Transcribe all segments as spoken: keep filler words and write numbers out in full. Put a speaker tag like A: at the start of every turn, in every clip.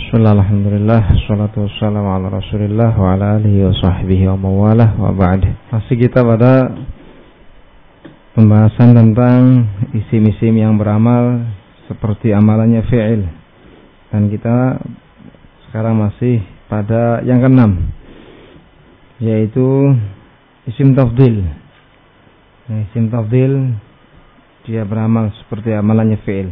A: Bismillah, alhamdulillah, salatu wassalamu ala rasulillah wa ala alihi wa sahbihi wa mawalah wa ba'd. Masih kita pada pembahasan tentang isim-isim yang beramal seperti amalannya fi'il. Dan kita sekarang masih pada yang keenam, yaitu isim tafdil. Nah, isim tafdil dia beramal seperti amalannya fi'il,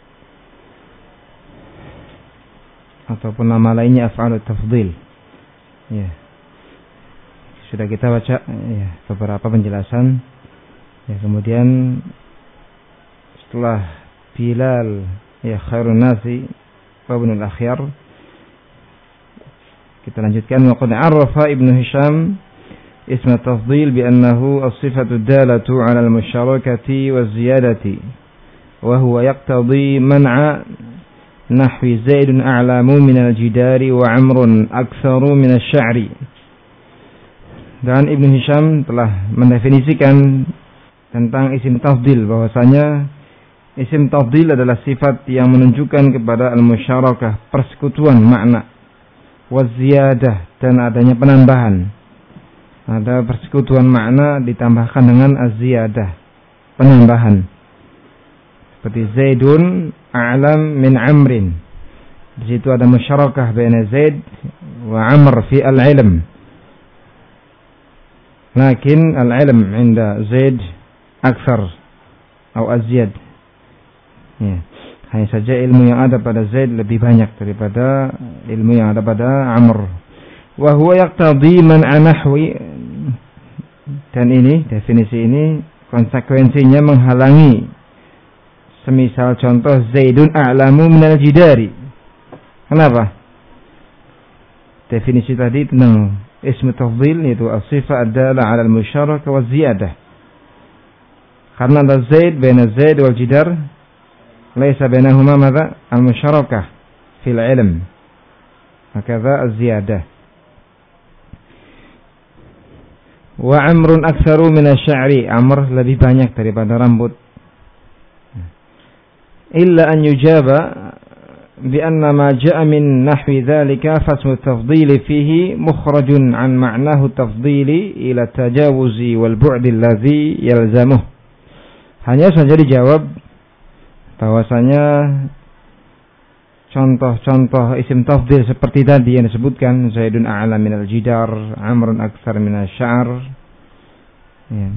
A: ataupun nama lainnya af'alut tafdil. Ya. Sudah kita baca ya, beberapa penjelasan. Ya, kemudian setelah Bilal ya khairun nasi wa ibnul akhyar, kita lanjutkan. Wa qad 'arafa Ibnu Hisham isma tafdil bi annahu as-sifatu ad-dalatu 'ala al-musyarakati waz-ziyadati wa huwa yaqtadi man'a nahwi Zaidun a'lamu minal jidari wa Amrun aktsaru minasy sya'ri. Dan Ibnu Hisham telah mendefinisikan tentang isim tafdil bahwasanya isim tafdil adalah sifat yang menunjukkan kepada al-musyarakah, persekutuan makna, wa ziyadah, dan adanya penambahan. Ada persekutuan makna ditambahkan dengan az-ziyadah, penambahan. Seperti Zaidun a'lam min Amrin. Di situ ada musyarakah baina Zaid wa Amr fi al-ilm. Lakin al-ilm 'inda Zaid akthar atau azyad. Ya. Hanya saja ilmu yang ada pada Zaid lebih banyak daripada ilmu yang ada pada Amr. Wa huwa yaqtadi man nahwi, dan ini definisi ini konsekuensinya menghalangi semisal contoh Zaidun a'lamu minal jidari. Kenapa? Definisi tadi tentang ismu tafdil yaitu as-sifah ad-dala 'ala al-musyarakah wa ziyadah. Karena ada Zaid baina Zaid wal jidar, laisa bainahuma madza al-musyarakah fil ilm. Hakadha az-ziyadah. Wa Amrun aktsaru minasy sya'ri. Amr lebih banyak daripada rambut. إلا أن يجاب بأن ما جاء من نحو ذلك فاسم التفضيل فيه مخرج عن معناه التفضيل إلى التجاوز والبعد الذي يلزمه. Hanya saja dijawab bahwasanya contoh-contoh isim tafdil seperti tadi yang disebutkan, Zaidun a'lam minal jidar, Amrun aktsar minasy sya'r, ya.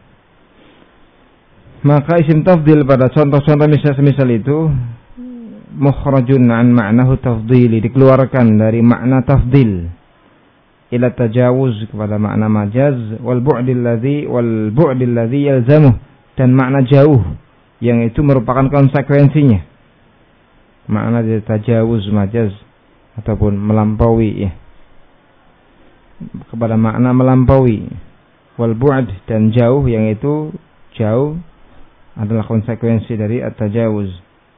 A: Maka isim tafdil pada contoh-contoh misal-misal itu mukhrajun an ma'nahu tafdili, dikeluarkan dari makna tafdil ila tajawuz, kepada makna majaz, wal bu'dil ladzi wal bu'dil ladzi yalzamuh, dan makna jauh yang itu merupakan konsekuensinya. Makna dari tajawuz majaz ataupun melampaui ya, kepada makna melampaui, wal bu'd, dan jauh yang itu jauh adalah konsekuensi dari at-tajawuz.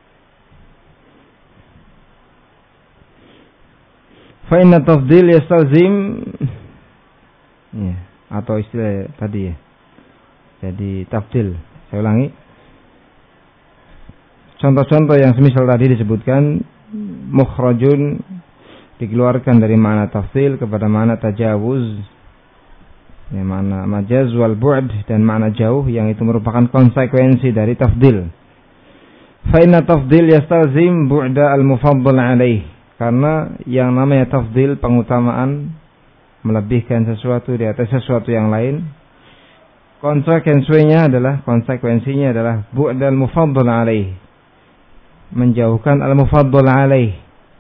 A: Fa inna tafdil yastalzim ya, atau istilah tadi ya. Jadi tafdil, saya ulangi. Contoh-contoh yang semisal tadi disebutkan mukhrajun, dikeluarkan dari makna tafdil kepada makna tajawuz, ya, makna majaz wal bu'd, dan makna jauh yang itu merupakan konsekuensi dari tafdil. Fa inna tafdil yastalzim bu'da al-mufaddal alaih, karena yang namanya tafdil, pengutamaan, melebihkan sesuatu di atas sesuatu yang lain, konsekuensinya adalah konsekuensinya adalah bu'da al-mufaddal alaih, menjauhkan al-mufaddal alaih,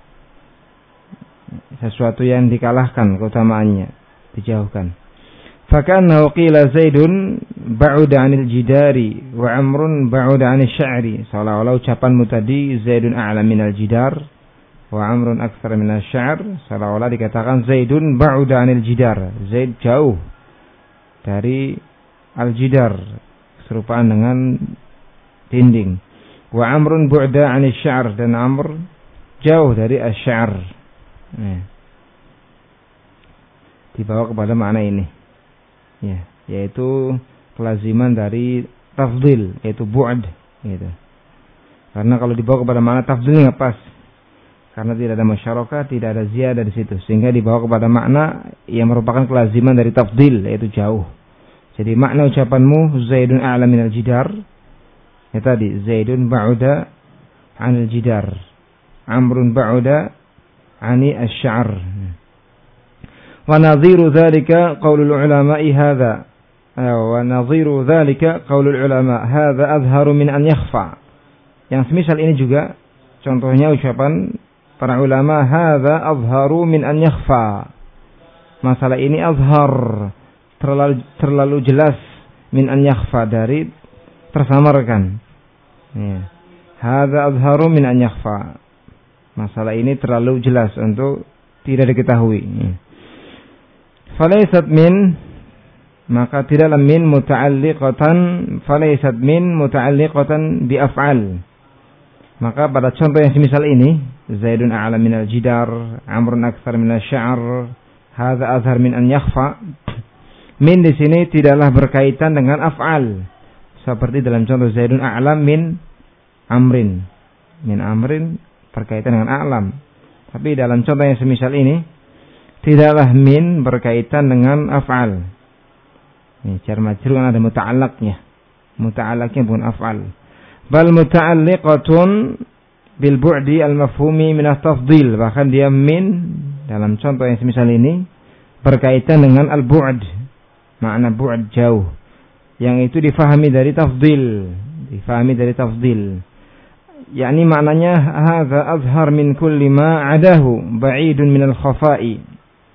A: sesuatu yang dikalahkan keutamaannya dijauhkan. Fakannahu qila Zaidun ba'uda 'anil jidari wa Amrun ba'uda 'anil sya'ri. Seolah-olah ucapanmu tadi Zaidun a'lam minal jidar wa Amrun aktsar minasy sya'r, seolah-olah dikatakan Zaidun ba'uda 'anil jidar, Zaid jauh dari al-jidar, serupaan dengan dinding. Wa Amrun bu'da 'anil sya'r, dan Amr jauh dari asy-sya'r. Nah, dibawa kepada makna ini. Ya, yaitu kelaziman dari tafdil, yaitu bu'd gitu. Karena kalau dibawa kepada makna tafdil nggak pas. Karena tidak ada musyarakah, tidak ada ziyadah di situ, sehingga dibawa kepada makna yang merupakan kelaziman dari tafdil, yaitu jauh. Jadi makna ucapanmu Zaidun a'la minal jidar, ya tadi Zaidun ba'uda 'anil jidar, Amrun ba'uda 'ani asy-sya'r. Wa nadhiru dzalika qaulul ulama'i hadza. Wa nadhiru dzalika qaulul ulama hadza azharu min an yakhfa. Yang semisal ini juga contohnya ucapan para ulama, hadza azharu min an yakhfa. Masalah ini azhar, terlalu terlalu jelas, min an yakhfa, dari tersamarkan. Ya. Hadza azharu min an yakhfa. Masalah ini terlalu jelas untuk tidak diketahui. Ya. Falaysat min, maka tidaklah min muta'alliqatan, falaysat min muta'alliqatan bi af'al. Maka pada contoh yang semisal ini, Zaidun a'la minal jidar, Amrun aktsar minasy sya'r, hadza azhar min an yakhfa. Min di sini tidaklah berkaitan dengan af'al. Seperti dalam contoh Zaidun a'lam min amrin. Min amrin berkaitan dengan a'lam. Tapi dalam contoh yang semisal ini tidaklah min berkaitan dengan af'al. Ini jar majrur ada muta'allaqnya. Muta'allaqnya bukan af'al. Bal muta'alliqatun bil bu'di al-mafhumi min at-tafdil. Bahkan dia min dalam contoh yang semisal ini berkaitan dengan al-bu'd. Makna bu'd jauh. Yang itu difahami dari tafdil. Difahami dari tafdil. Yakni maknanya hadza azhar min kulli ma 'adahu ba'idun min al-khafa'i.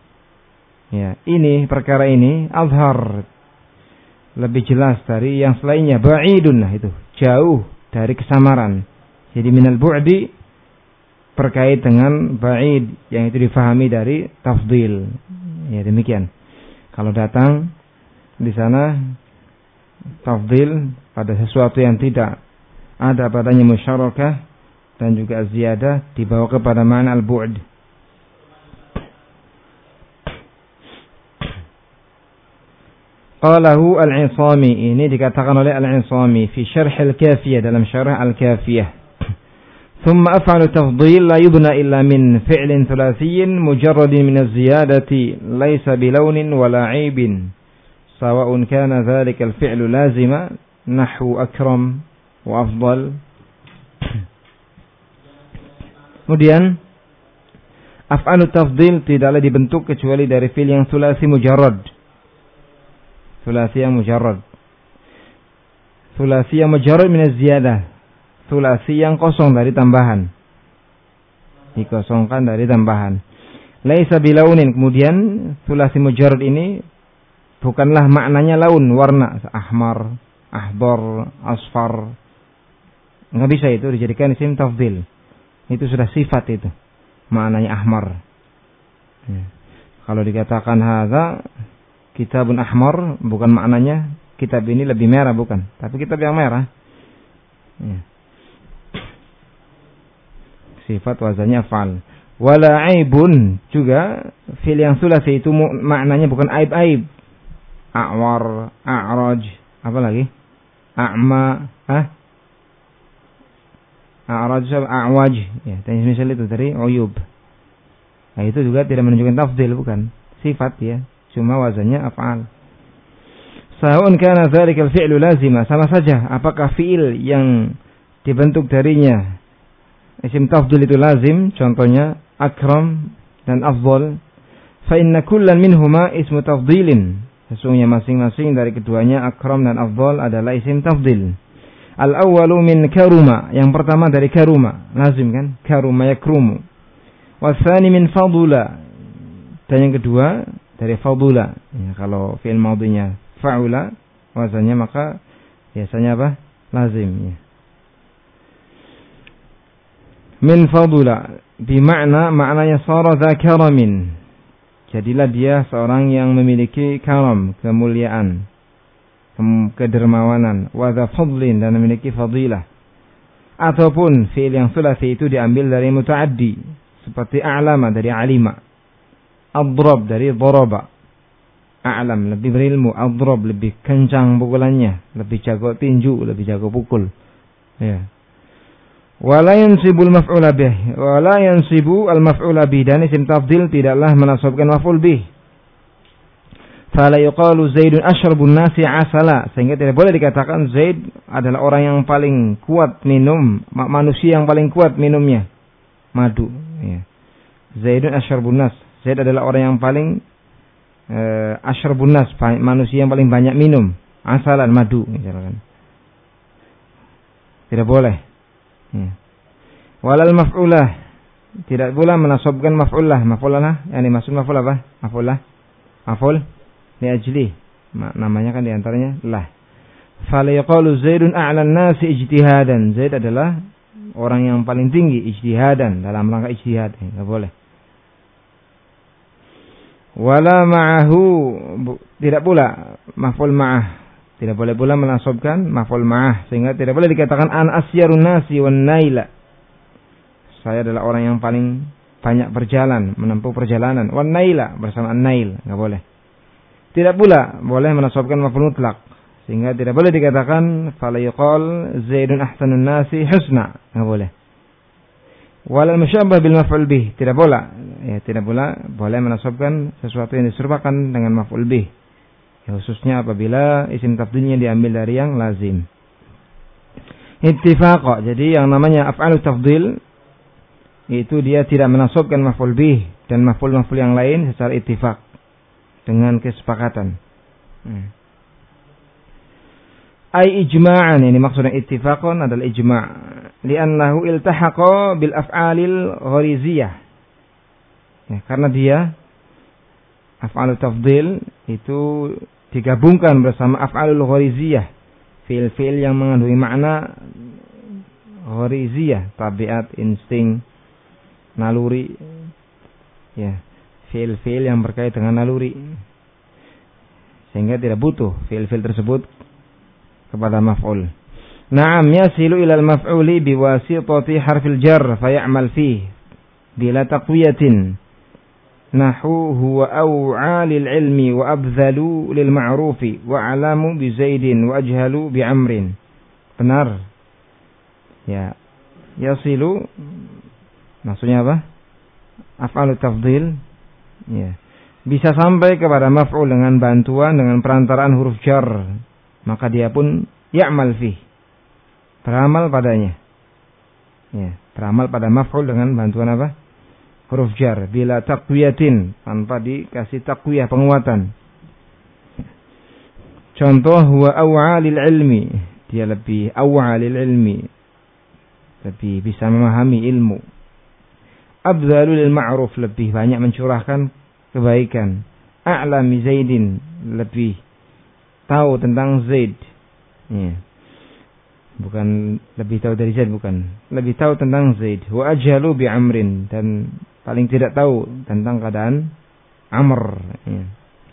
A: Ya, ini perkara ini azhar, lebih jelas dari yang selainnya. Ba'idun, nah itu jauh dari kesamaran. Jadi minal bu'di berkait dengan ba'id yang itu difahami dari tafdil. Ya demikian. Kalau datang di sana tafdil pada sesuatu yang tidak ada padanya musyarakah dan juga ziyadah, dibawa kepada makna al-bu'd. Qalahu al-'Isami, ini dikatakan oleh al-'Isami fi syarh al-Kafiyah, dalam syarah al-Kafiyah. Thumma af'alu tafdhil la yubna illa min fi'lin thulathiyin mujarradin min az-ziyadati laysa bilawnin wala 'aibin sawa'un kana dhalika al-fi'lu lazima nahwu akram wa afdal. Kemudian af'alu tafdhil tidaklah dibentuk kecuali dari fi'il yang thulathi mujarrad. Thulathi yang mujarrad. Thulathi yang mujarrad min az-ziyadah. Thulathi yang kosong dari tambahan. Dikosongkan dari tambahan. Laisa bilaunin. Kemudian thulathi mujarrad ini bukanlah maknanya laun, warna, ahmar, ahbar, asfar. Enggak bisa itu dijadikan isim tafdhil. Itu sudah sifat itu. Maknanya ahmar. Ya. Kalau dikatakan hadza kitabun ahmar, bukan maknanya kitab ini lebih merah, bukan. Tapi kitab yang merah. Ya. Sifat wazannya fa'al. Wala aibun, juga fi'il yang thulathi itu maknanya bukan aib-aib. A'war, a'raj, apa lagi? A'ma, ah? A'raj, a'waj. Ya, dan misal itu dari uyub. Nah, itu juga tidak menunjukkan tafdhil, bukan. Sifat ya. Cuma wazannya af'al. Sa'un kana dzalikal fi'lu lazima, sama saja apakah fi'il yang dibentuk darinya isim tafdhil itu lazim, contohnya akram dan afdhal. Fa inna kullan minhuma ismu tafdhilin. Sesungguhnya masing-masing dari keduanya akram dan afdhal adalah isim tafdhil. Al-awwalu min karuma, yang pertama dari karuma, lazim kan? Karuma yakrumu. Wa tsani min fadula, dan yang kedua dari fadula. Ya, kalau fi'il madhinya fa'ula wazannya, maka biasanya apa? Lazim ya. Min fadula bimakna, maknanya sara dza karamin. Jadilah dia seorang yang memiliki karam, kemuliaan, kedermawanan, wa dza fadlin, dan memiliki fadilah. Ataupun fi'il yang thulathi itu diambil dari muta'addi, seperti a'lama dari alima, adrab dari daraba. A'lam lebih berilmu, adrab lebih kencang pukulannya, lebih jago tinju, lebih jago pukul. Ya. Wala yansibul maf'ula bih, wala yansibu al-maf'ula bih, dan isim tafdil tidaklah menasabkan maf'ul bih. Fala yuqalu Zaidun asyrabun nasi asala, sehingga tidak boleh dikatakan Zaid adalah orang yang paling kuat minum, manusia yang paling kuat minumnya madu, ya. Zaidun asyrabun nas, Zaid adalah orang yang paling uh, asyrabun nas, manusia yang paling banyak minum asalan, madu, misalkan. Tidak boleh. Ya. Walal maf'ulah, tidak pula menasabkan maf'ulah. Maf'ulah, yani maksud maf'ul apa? Maf'ulah, maf'ul li ajli, namanya kan diantaranya lah. Fala yaqalu Zaidun a'lan nasi ijtihadan, Zaid adalah orang yang paling tinggi ijtihadan, dalam rangka ijtihad. Tidak boleh. Wala ma'ahu, tidak pula maf'ul ma'ah, tidak boleh pula menasabkan maf'ul ma'ah, sehingga tidak boleh dikatakan an asyarun nasi wan naila, saya adalah orang yang paling banyak berjalan, menempuh perjalanan, wan naila, bersama an-nail, enggak boleh. Tidak pula boleh menasabkan maf'ul mutlaq, sehingga tidak boleh dikatakan fala yuqal Zaidun ahsanun nasi husna, enggak boleh. Wal musyabbah bil maf'ul bih, tidak pula, ya tidak pula boleh menasabkan sesuatu yang diserupakan dengan maf'ul bih. Ya, khususnya apabila isim tafdilnya diambil dari yang lazim. Ittifaq, jadi yang namanya af'alu tafdil itu dia tidak menasabkan maf'ul bih dan maf'ul-maf'ul yang lain secara ittifaq, dengan kesepakatan. Hmm. Ai ijma'an, ini maksudnya ittifaqan adalah ijma', li'annahu iltahaqa bil af'alil ghariziyah. Ya, karena dia af'alu tafdil itu digabungkan bersama af'alul ghariziyah, fi'il-fi'il yang mengandung makna ghariziyah, tabiat, insting, naluri, ya, fi'il-fi'il yang berkait dengan naluri, sehingga tidak butuh fi'il-fi'il tersebut kepada maf'ul. Na'am yasilu ilal maf'uli biwasitati harfil jar fay'amal fihi bila taqwiyatin. Nahu huwa aw'a lil ilmi wa abdhalu lil ma'rufi wa alamu bi Zaidin wa ajhalu bi Amrin. Benar. Ya. Yasilu maksudnya apa? Af'alu tafdil. Ya. Bisa sampai kepada maf'ul dengan bantuan, dengan perantaraan huruf jar, maka dia pun ya'mal fih, beramal padanya. Ya, beramal pada maf'ul dengan bantuan apa? Huruf jar, bila taqwiyatin, tanpa dikasih taqwiyah, penguatan. Contoh, huwa aw'a lil ilmi, dia lebih aw'a lil ilmi, lebih bisa memahami ilmu. Abdhalu lil ma'ruf, lebih banyak mencurahkan kebaikan. A'lami Zaidin, lebih tahu tentang Zaid. Ya. Bukan lebih tahu dari Zaid, bukan. Lebih tahu tentang Zaid. Wa ajhalu bi Amrin, dan paling tidak tahu tentang keadaan Amr. Ya.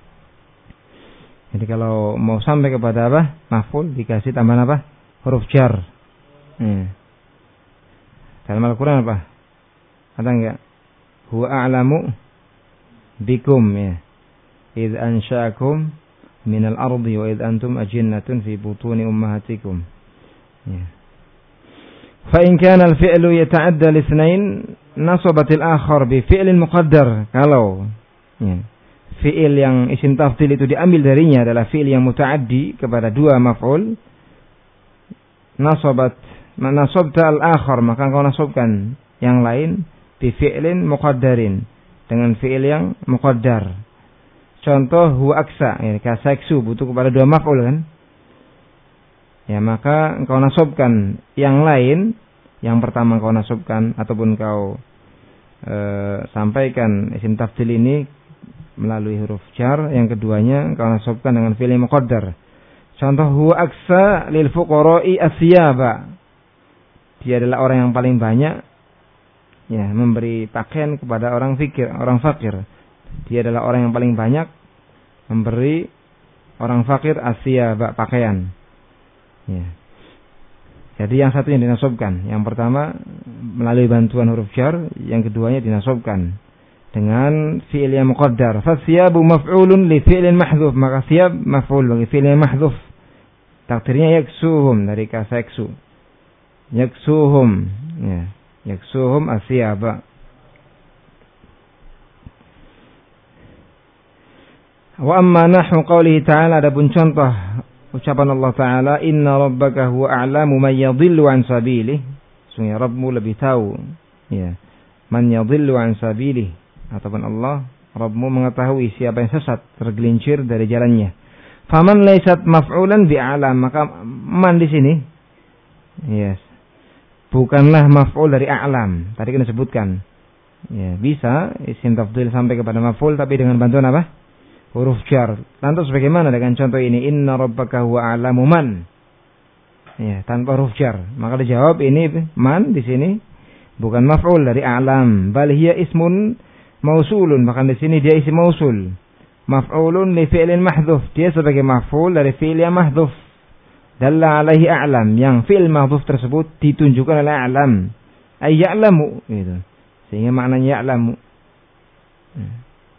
A: Jadi kalau mau sampai kepada apa? Maf'ul, dikasih tambahan apa? Huruf jar. Ya. Dalam Al-Quran apa? Ada enggak? Huwa a'lamu bikum, ya. Idh ansha'akum minal ardi wa idh antum ajinnatun fi butuni ummahatikum. Ya. Fa in kana al-fi'lu yata'adda li-ithnain nasabat al-akhar bi fi'lin muqaddar. Kalau ya, fi'il yang isim tafdil itu diambil darinya adalah fi'il yang muta'addi kepada dua maf'ul, nasabat nasabta al-akhar, maka engkau nasabkan yang lain bi fi'lin muqaddarin, dengan fi'il yang muqaddar. Contoh huwa aksa, ya, kasaksu butuh kepada dua maf'ul kan? Ya, maka engkau nasabkan yang lain, yang pertama engkau nasabkan ataupun engkau e, sampaikan isim tafdil ini melalui huruf jar, yang keduanya engkau nasabkan dengan fi'il muqaddar. Contoh huwa aksa lil fuqara'i asyaba, dia adalah orang yang paling banyak ya memberi pakaian kepada orang fikir, orang fakir. Dia adalah orang yang paling banyak memberi orang fakir asyaba, pakaian. Ya. Jadi yang satunya dinasabkan, yang pertama melalui bantuan huruf jar, yang keduanya dinasabkan dengan fi'il yang muqaddar. Fasyabu maf'ulun li fi'lin mahdhuf, maka siyab maf'ul bagi fi'il yang mahdhuf. Takdirnya yaksuhum, dari kasaksu. Yaksuhum, Ya, yaksuhum asyaba. Wa amma nahwu qoulihi ta'ala, adapun contoh ucapan Allah Ta'ala, inna rabbaka huwa a'lamu man yadhillu an sabilihi, sungguh Rabbmu lebih tahu ya man yadhillu an sabilihi, ataupun Allah Rabbmu mengetahui siapa yang sesat, tergelincir dari jalannya. Faman laysat maf'ulan bi a'lam, maka man di sini yes bukanlah maf'ul dari a'lam. Tadi kita sebutkan ya, bisa isim tafdhil sampai kepada maf'ul tapi dengan bantuan apa? Huruf jar. Lantas bagaimana dengan contoh ini? Inna rabbaka huwa a'lamu man. Ya, tanpa huruf jar. Maka dijawab ini man di sini bukan maf'ul dari a'lam, bal hiya ismun mausulun. Bahkan di sini dia isim mausul. Maf'ulun li fi'lin mahdhuf. Dia sebagai maf'ul dari fi'il yang mahdhuf. Dalla alaihi a'lam. Yang fi'il mahdhuf tersebut ditunjukkan oleh a'lam. Ay ya'lamu gitu. Sehingga maknanya ya'lamu. Hmm.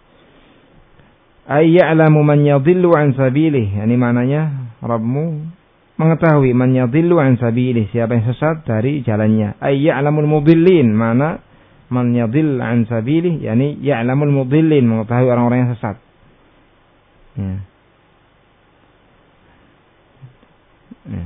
A: Ay ya'lamu man yadhillu an sabilihi, yani maknanya Rabbmu mengetahui man yadhillu an sabilihi, siapa yang sesat dari jalannya. Ay ya'lamul mudillin, mana man yadhill an sabilihi, yani ya'lamul mudillin, mengetahui orang-orang yang sesat. Ya. Ya.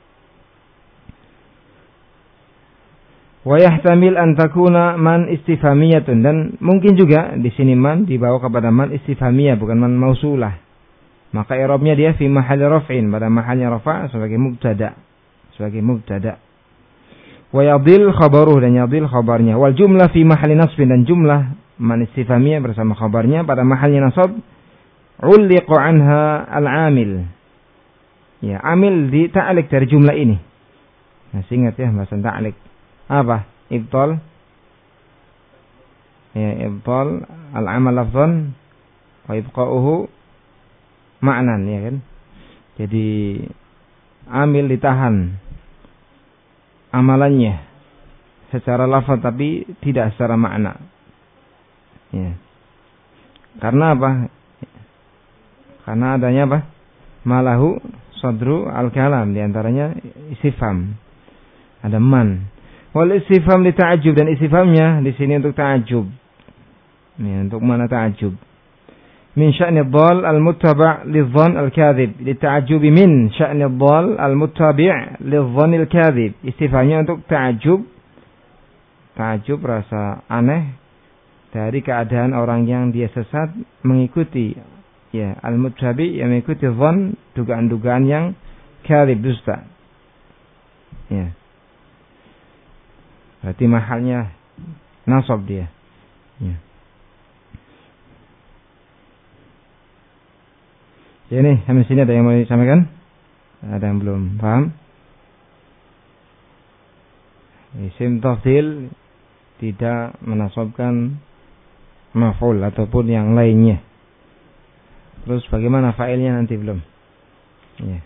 A: Wa yahtamil an takuna man istifhamiyatun, dan mungkin juga di sini man dibawa kepada man istifhamiyah, bukan man mausulah. Maka i'rabnya dia fi mahalli raf'in, pada mahalnya rafa' sebagai mubtada, sebagai mubtada. Wa yadhil khabaruhu, dan yadhil khabarnya. Wal jumlah fi mahalli nasbin, dan jumlah man istifhamiyah bersama khabarnya pada mahalnya nasab. Ulliqa anha al-amil. Ya, amil di ta'liq dari jumlah ini. Masih ingat ya bahasa ta'liq. Apa? Ibtal. Ya, ibtal al-amal lafzan wa ibqa'uhu ma'nan, ya kan? Jadi amil ditahan amalannya secara lafaz tapi tidak secara makna. Ya. Karena apa? Karena adanya apa? Malahu sadru al-kalam, di antaranya istifham. Ada man. Wal istifham li ta'ajjub, dan istifhamnya di sini untuk ta'ajjub. Ya, untuk mana ta'ajjub? Min sya'ni dhal al-muttaba' lidh-dhann al-kadhib. Li ta'ajjubi min sya'ni dhal al-muttabi' lidh-dhann al-kadhib. Istifhamnya untuk ta'ajjub. Ta'ajjub, rasa aneh dari keadaan orang yang dia sesat mengikuti ya al-muttabi', yang mengikuti dhann, dugaan-dugaan yang kadhib, dusta. Ya. Berarti mahalnya nasab dia. Ya. Jadi sampai sini ada yang mau disampaikan? Ada yang belum paham? Isim tafdhil tidak menasabkan maf'ul ataupun yang lainnya. Terus bagaimana fa'ilnya nanti belum? Ya.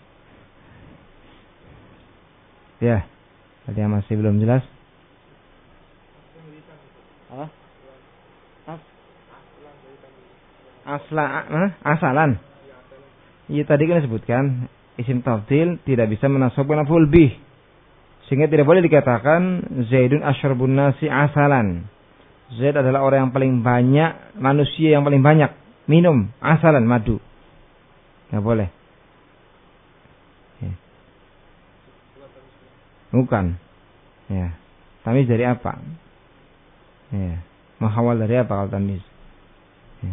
A: Ya. Ada yang masih belum jelas? Apa? Asla, mana? Asalan. Iya, tadi kan disebutkan isim tafdhil tidak bisa menasabkan maf'ul bih. Sehingga tidak boleh dikatakan Zaidun asyrabun nasi asalan. Zaid adalah orang yang paling banyak, manusia yang paling banyak minum asalan, madu. Enggak boleh. Ya. Bukan. Ya. Tamiz dari apa? Ya. Mahawal dari apa kalau tamiz? Ya.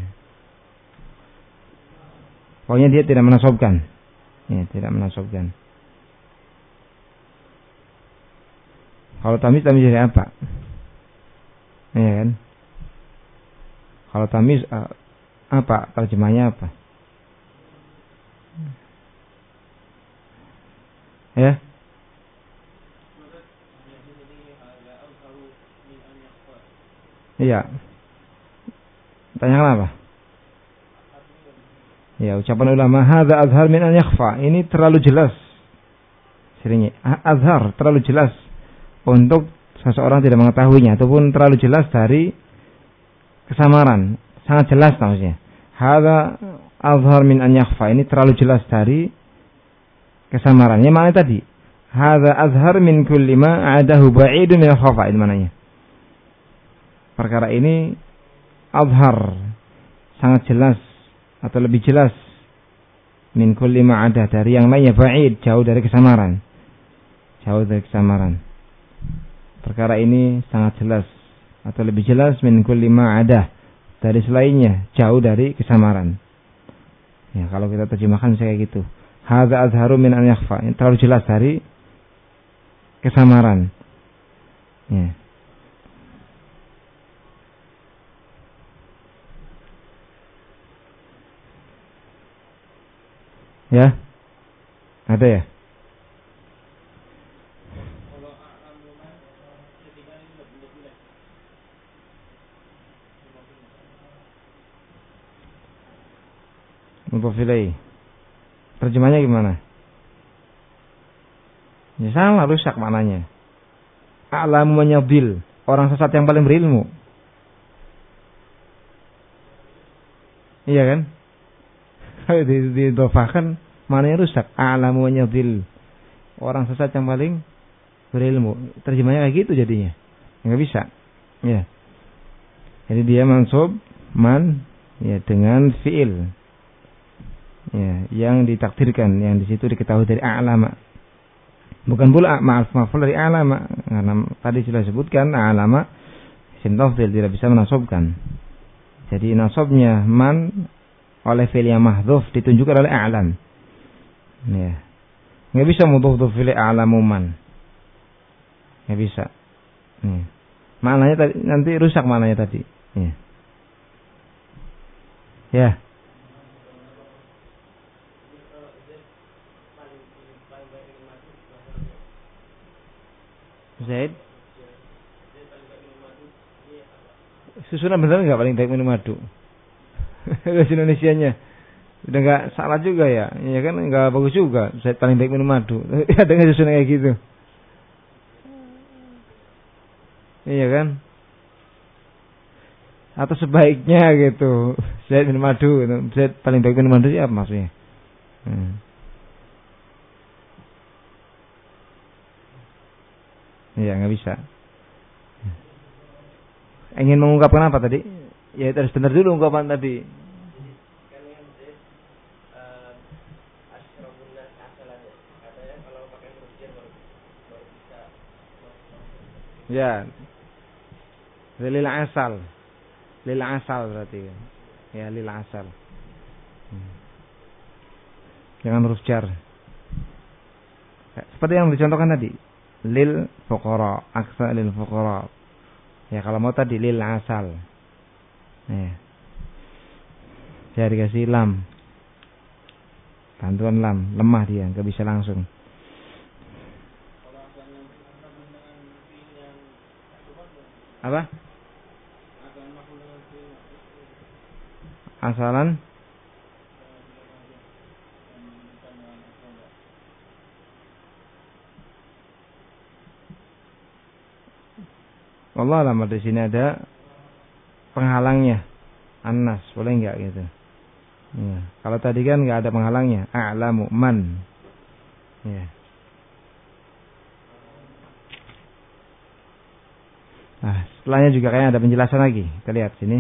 A: Pokoknya dia tidak menasabkan. Ya, tidak menasabkan. Kalau tamiz, tamiz dari apa? Ya kan? Kalau tamiz apa? Terjemahnya apa? Ya? Iya. Tanyakan apa? Ya, ucapan ulama hadza azhar min an yakhfa. Ini terlalu jelas. Seringnya azhar, terlalu jelas untuk seseorang tidak mengetahuinya, ataupun terlalu jelas dari kesamaran. Sangat jelas maksudnya. Hadza azhar min an yakhfa. Ini terlalu jelas dari kesamarannya. Mana tadi? hadza azhar min kulli ma adahu ba'idun min al-khafa. Itu mananya. Perkara ini azhar, sangat jelas atau lebih jelas min kulli ma ada, dari yang lainnya, ba'id, jauh dari kesamaran. Jauh dari kesamaran. Perkara ini sangat jelas atau lebih jelas min kulli ma ada, dari selainnya, jauh dari kesamaran. Ya, kalau kita terjemahkan kayak gitu. Hadza azharu min an yakhfa. Terlalu jelas dari kesamaran. Ya. Ya. Ada ya? Mudhaf ilaih. Terjemahnya gimana? Ya salah, rusak maknanya. A'lamu menyadil, orang sesat yang paling berilmu. Iya kan? Kalau didofahkan maknanya rusak. A'lamu menyadil, orang sesat yang paling berilmu. Terjemahnya kayak gitu jadinya. Enggak bisa. Ya. Jadi dia mansub man ya dengan fiil. Ya, yang ditakdirkan, yang di situ diketahui dari a'lama. Bukan pula ma'af ma'ful dari a'lama, karena tadi sudah sebutkan a'lama isim tafdhil tidak bisa menasabkan. Jadi nasabnya man oleh fi'il yang mahdhuf ditunjukkan oleh a'lam. Ya. Enggak bisa mudhaf fi'il a'lamu man. Enggak bisa. Ya. Maknanya tadi nanti rusak maknanya tadi. Ya. Ya. Zaid, susunan benar nggak paling baik minum madu? Bahasa Indonesianya udah nggak salah juga ya, ya kan nggak bagus juga. Zaid paling baik minum madu. Ada nggak susunan kayak gitu? Iya kan? Atau sebaiknya gitu, Zaid minum madu, Zaid paling baik minum madu siapa maksudnya? Hmm. Iya, nggak bisa. Ingin mengungkapkan apa tadi? Ya harus benar dulu ungkapan tadi. Ya, lil asal, lil asal berarti. Ya, lil asal. Jangan huruf jar. Seperti yang dicontohkan tadi. Lil fuqara, aksa lil fuqara. Ya kalau mau tadi lil asal. Ya. Saya dikasih lam. Bantuan lam, lemah dia, enggak bisa langsung. Apa? Asalan Allah lama di sini ada penghalangnya, Anas, boleh enggak gitu? Ya. Kalau tadi kan enggak ada penghalangnya, a'lamu man. Ya. Nah, setelahnya juga kayaknya ada penjelasan lagi. Kita lihat sini.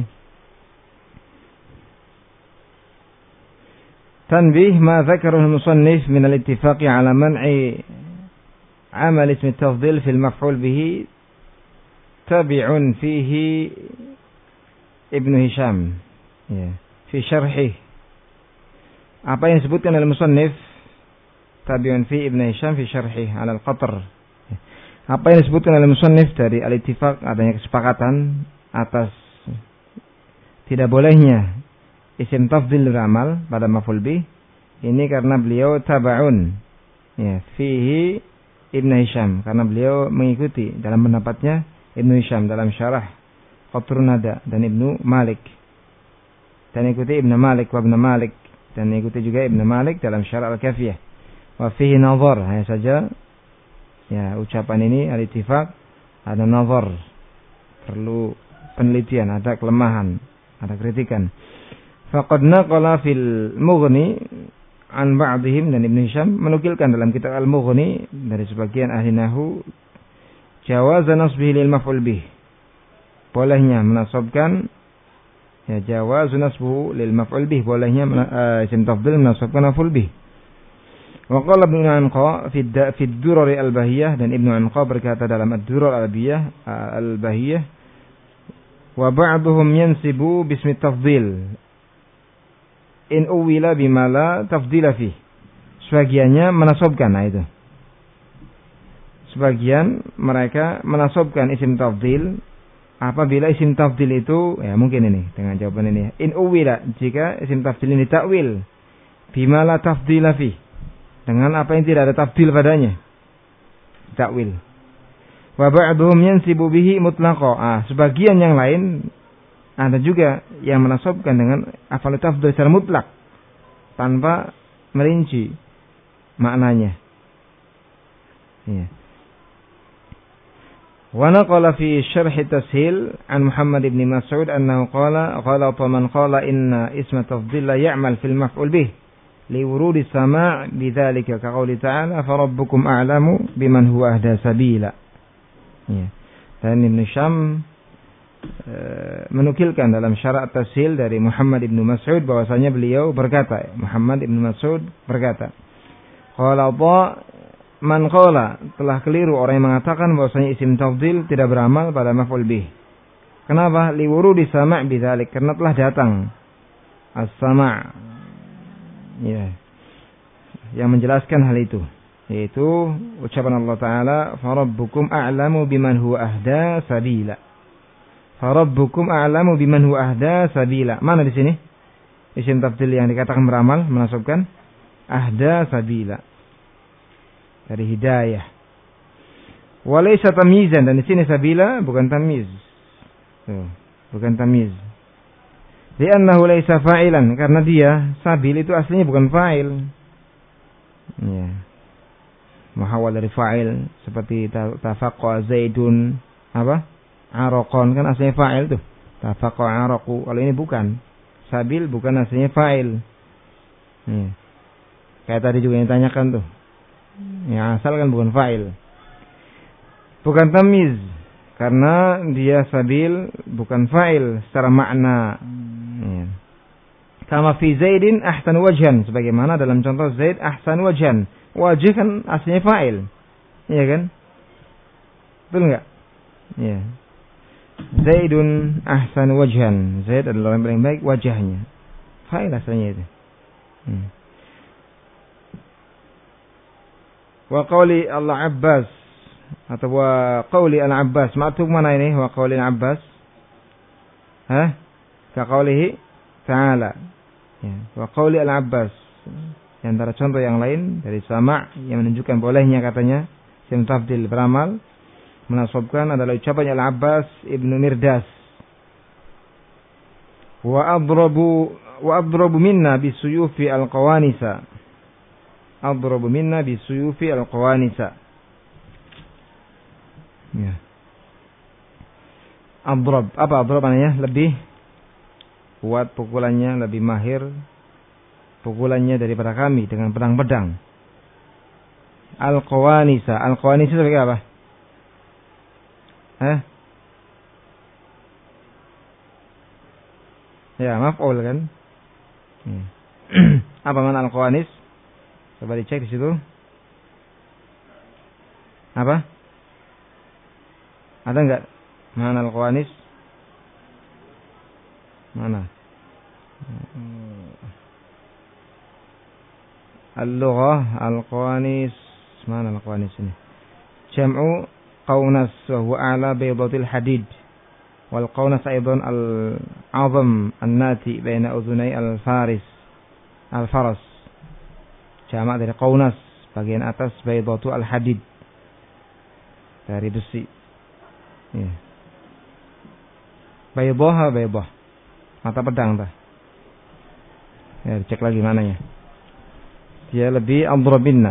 A: Tanbih ma dzakarahu al-musannif min al-ittifaqi 'ala man'i 'amal ism at-tafdhil fi al-maf'ul bihi tabi'un fihi Ibnu Hisham ya fi syarhih. Apa yang disebutkan oleh musannif tabi'un fi Ibnu Hisham fi syarhih 'ala al-qatr. Apa yang disebutkan oleh musannif dari al-ittifaq, adanya kesepakatan atas tidak bolehnya isim tafdhil beramal pada maf'ul bih, ini karena beliau taba'un ya fihi Ibnu Hisham, karena beliau mengikuti dalam pendapatnya Ibnu Hisham dalam syarah Qatrun Nada dan Ibnu Malik, dan ikuti Ibnu Malik wa Ibnu Malik, dan ikuti juga Ibnu Malik dalam syarah Al-Kafiyah. Wa fihi nazar, hanya saja ya ucapan ini al-ittifaq ada nazar, perlu penelitian, ada kelemahan, ada kritikan. Faqad naqala fil Mughni an ba'dihim, dan Ibnu Hisham menukilkan dalam kitab Al-Mughni dari sebagian ahli nahwu jawaz nasbihi lil maf'ul bih, bolehnya menasabkan, ya, jawaz nasbuhu lil maf'ul bih, bolehnya uh, isim tafdhil menasabkan maf'ul bih. Wa qala Ibnu Anqa fi fi ad-durar al-bahiyah, dan Ibnu Anqa berkata dalam ad-durar al-bahiyah al-bahiyah wa ba'dhum yansibu bismi tafdhil in uwila bima la tafdila fi. Sebagiannya menasabkan, nah itu. Sebagian mereka menasabkan isim tafdhil apabila isim tafdhil itu, ya mungkin ini dengan jawaban ini, in uwila, jika isim tafdhil ini takwil bima la tafdila fi, dengan apa yang tidak ada tafdhil padanya, takwil. Wa ba'dhum yansibu bihi mutlaqa. Ah, sebagian yang lain ada juga yang menasabkan dengan afal tafdhil secara mutlak tanpa merinci maknanya. Ya. Wa naqala fi syarh tashil an Muhammad ibn Mas'ud annahu qala qala man qala inna isma tafdhil la ya'mal fil maf'ul bih li wurudi sama' bidzalika ka qouli ta'ala fa rabbukum a'lamu biman huwa ahda sabila. Ya. Dan Ibnu Syam e, menukilkan dalam syarah tashil dari Muhammad ibn Mas'ud bahwasanya beliau berkata, Muhammad ibn Mas'ud berkata, qala dha man qala, telah keliru orang yang mengatakan bahwasanya isim tafdhil tidak beramal pada maf'ul bih. Kenapa? Li wurudi sama' bidzalik, karena telah datang as-sama', ya, yang menjelaskan hal itu, yaitu ucapan Allah Ta'ala farabbukum a'lamu biman huwa ahda sabila. Farabbukum a'lamu biman huwa ahda sabila. Mana di sini isim tafdhil yang dikatakan beramal menasabkan ahda sabila, dari hidayah. Walaysa tamyizan, dan di sini sabila bukan tamyiz. Tuh, bukan tamyiz. Li'annahu laysa fa'ilan, karena dia sabil itu aslinya bukan fa'il. Ya. Muhawwal dari fa'il, seperti tafaqqa Zaidun apa? Araqan, kan aslinya fa'il tuh. Tafaqqa araqu. Kalau ini bukan. Sabil bukan aslinya fa'il. Ya. Kayak tadi juga yang ditanyakan tuh. Ya, asal kan bukan fa'il. Bukan tamyiz, karena dia sabil bukan fa'il secara makna. Ya. Kama fi Zaidin ahsan wajhan, sebagaimana dalam contoh Zaid ahsan wajhan. Wajh kan aslinya fa'il. Iya kan? Betul enggak? Iya. Zaidun ahsan wajhan. Zaid adalah orang yang baik wajahnya. Fa'il asalnya itu. Hmm. Wa qawli Al-Abbas, atau wa qawli Al-Abbas, maksud mana ini wa qawli Al-Abbas? Hah? Ka qawlihi ta'ala. Ya, wa qawli Al-Abbas. Di antara contoh yang lain dari sama' yang menunjukkan bolehnya katanya isim tafdhil beramal menasabkan adalah ucapan Al-Abbas ibnu Mirdas. Wa adrabu wa adrabu minna bisuyufi al-qawanisa. Adrabu minna bisuyufi al-qawanisa. Ya. Adrab, apa adrab maknanya? Lebih kuat pukulannya, lebih mahir pukulannya daripada kami dengan pedang-pedang. Al-qawanisa, al-qawanisa sebagai apa? Hah? Ya, maf'ul kan? Hmm. Apa makna al-qawanis? Coba dicek di situ. Apa? Ada enggak makna al-qawanis? Mana? Al-lughah al-qawanis, mana al-qawanis ini? Jam'u qawnas wa huwa a'la baydatil hadid. Wal qawnas aidan al-'azam an-nati baina udhunai al-faris. Al-faras. Jamak dari qawnas, bagian atas baydatu al-hadid, dari besi. Ya. Baydah baydah. Mata pedang dah. Ya, cek lagi mananya. Dia lebih adrabinna,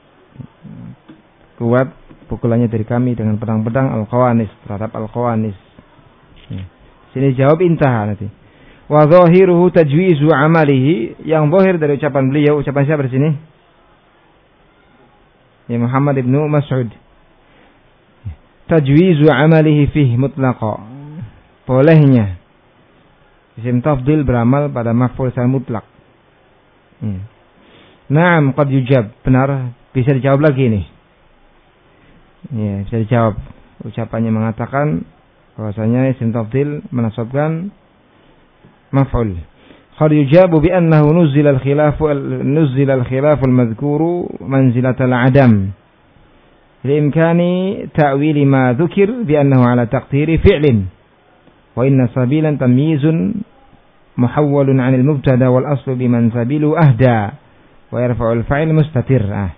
A: kuat pukulannya dari kami dengan pedang-pedang al-qawanis, terhadap al-qawanis. Ya. Sini jawab intah nanti. Wa dhahiruhu tajwizu amalihi, yang zahir dari ucapan beliau, ucapan siapa di sini? Ya Muhammad ibnu Mas'ud. Tajwizu amalihi fihi mutlaqa. Bolehnya isim tafdil beramal pada maf'ul secara mutlak. Hmm. Naam qad yujab, benar, bisa dijawab lagi nih. Ya, bisa dijawab. Ucapannya mengatakan bahwasanya isim tafdil menasabkan maf'ul. Qad yujabu bi annahu nuzila al-khilafu nuzila al-khilafu al-madhkuru manzilat al-adam. Liimkani ta'wili ma dhukir bi annahu ala taqdiri fi'lin. Wa inna sabilan tamyizun muhawwalun 'anil mubtada wal aslu biman sabilu ahda wa yarfa'ul fa'il mustatir. Ah.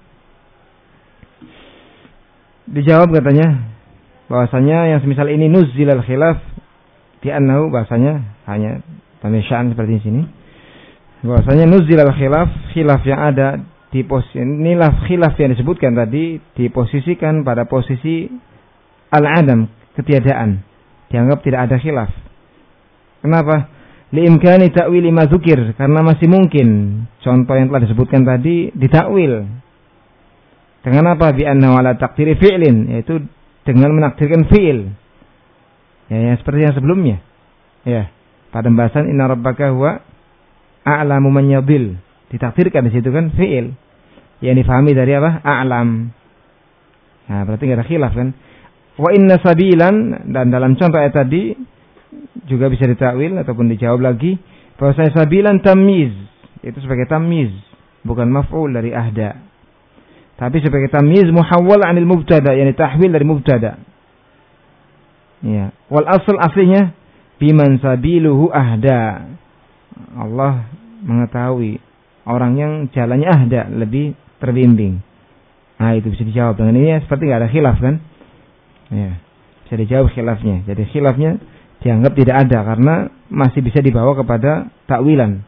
A: Dijawab katanya bahwasanya yang semisal ini nuzilal khilaf di annahu, bahasanya hanya tamyisan seperti di sini. Bahwasanya nuzilal khilaf, khilaf yang ada di posisi inilah khilaf yang disebutkan tadi diposisikan pada posisi al-adam, ketiadaan. Dianggap tidak ada khilaf. Kenapa? Liimkani ta'wili ma dzukir, karena masih mungkin contoh yang telah disebutkan tadi ditakwil. Dengan apa? Bi anna wala taqdiri fi'lin, yaitu dengan menakdirkan fi'il. Ya, yang seperti yang sebelumnya. Ya, pada pembahasan inna rabbaka huwa a'lamu man yadhil. Ditakdirkan di situ kan fi'il. Yang difahami dari apa? A'lam. Nah, berarti enggak ada khilaf kan? Wa inna sabilan, dan dalam contoh ayat tadi juga bisa ditakwil ataupun dijawab lagi bahwa saya sabilan tamyiz, itu sebagai tamyiz, bukan maf'ul dari ahda, tapi sebagai tamyiz muhawwal 'anil mubtada, yang ditahwil dari mubtada. Ya, wal asl aslinya biman sabiluhu ahda. Allah mengetahui orang yang jalannya ahda, lebih terbimbing. Nah, itu bisa dijawab dengan ini, seperti enggak ada khilaf kan? Ya, bisa dijawab khilafnya. Jadi khilafnya dianggap tidak ada karena masih bisa dibawa kepada takwilan.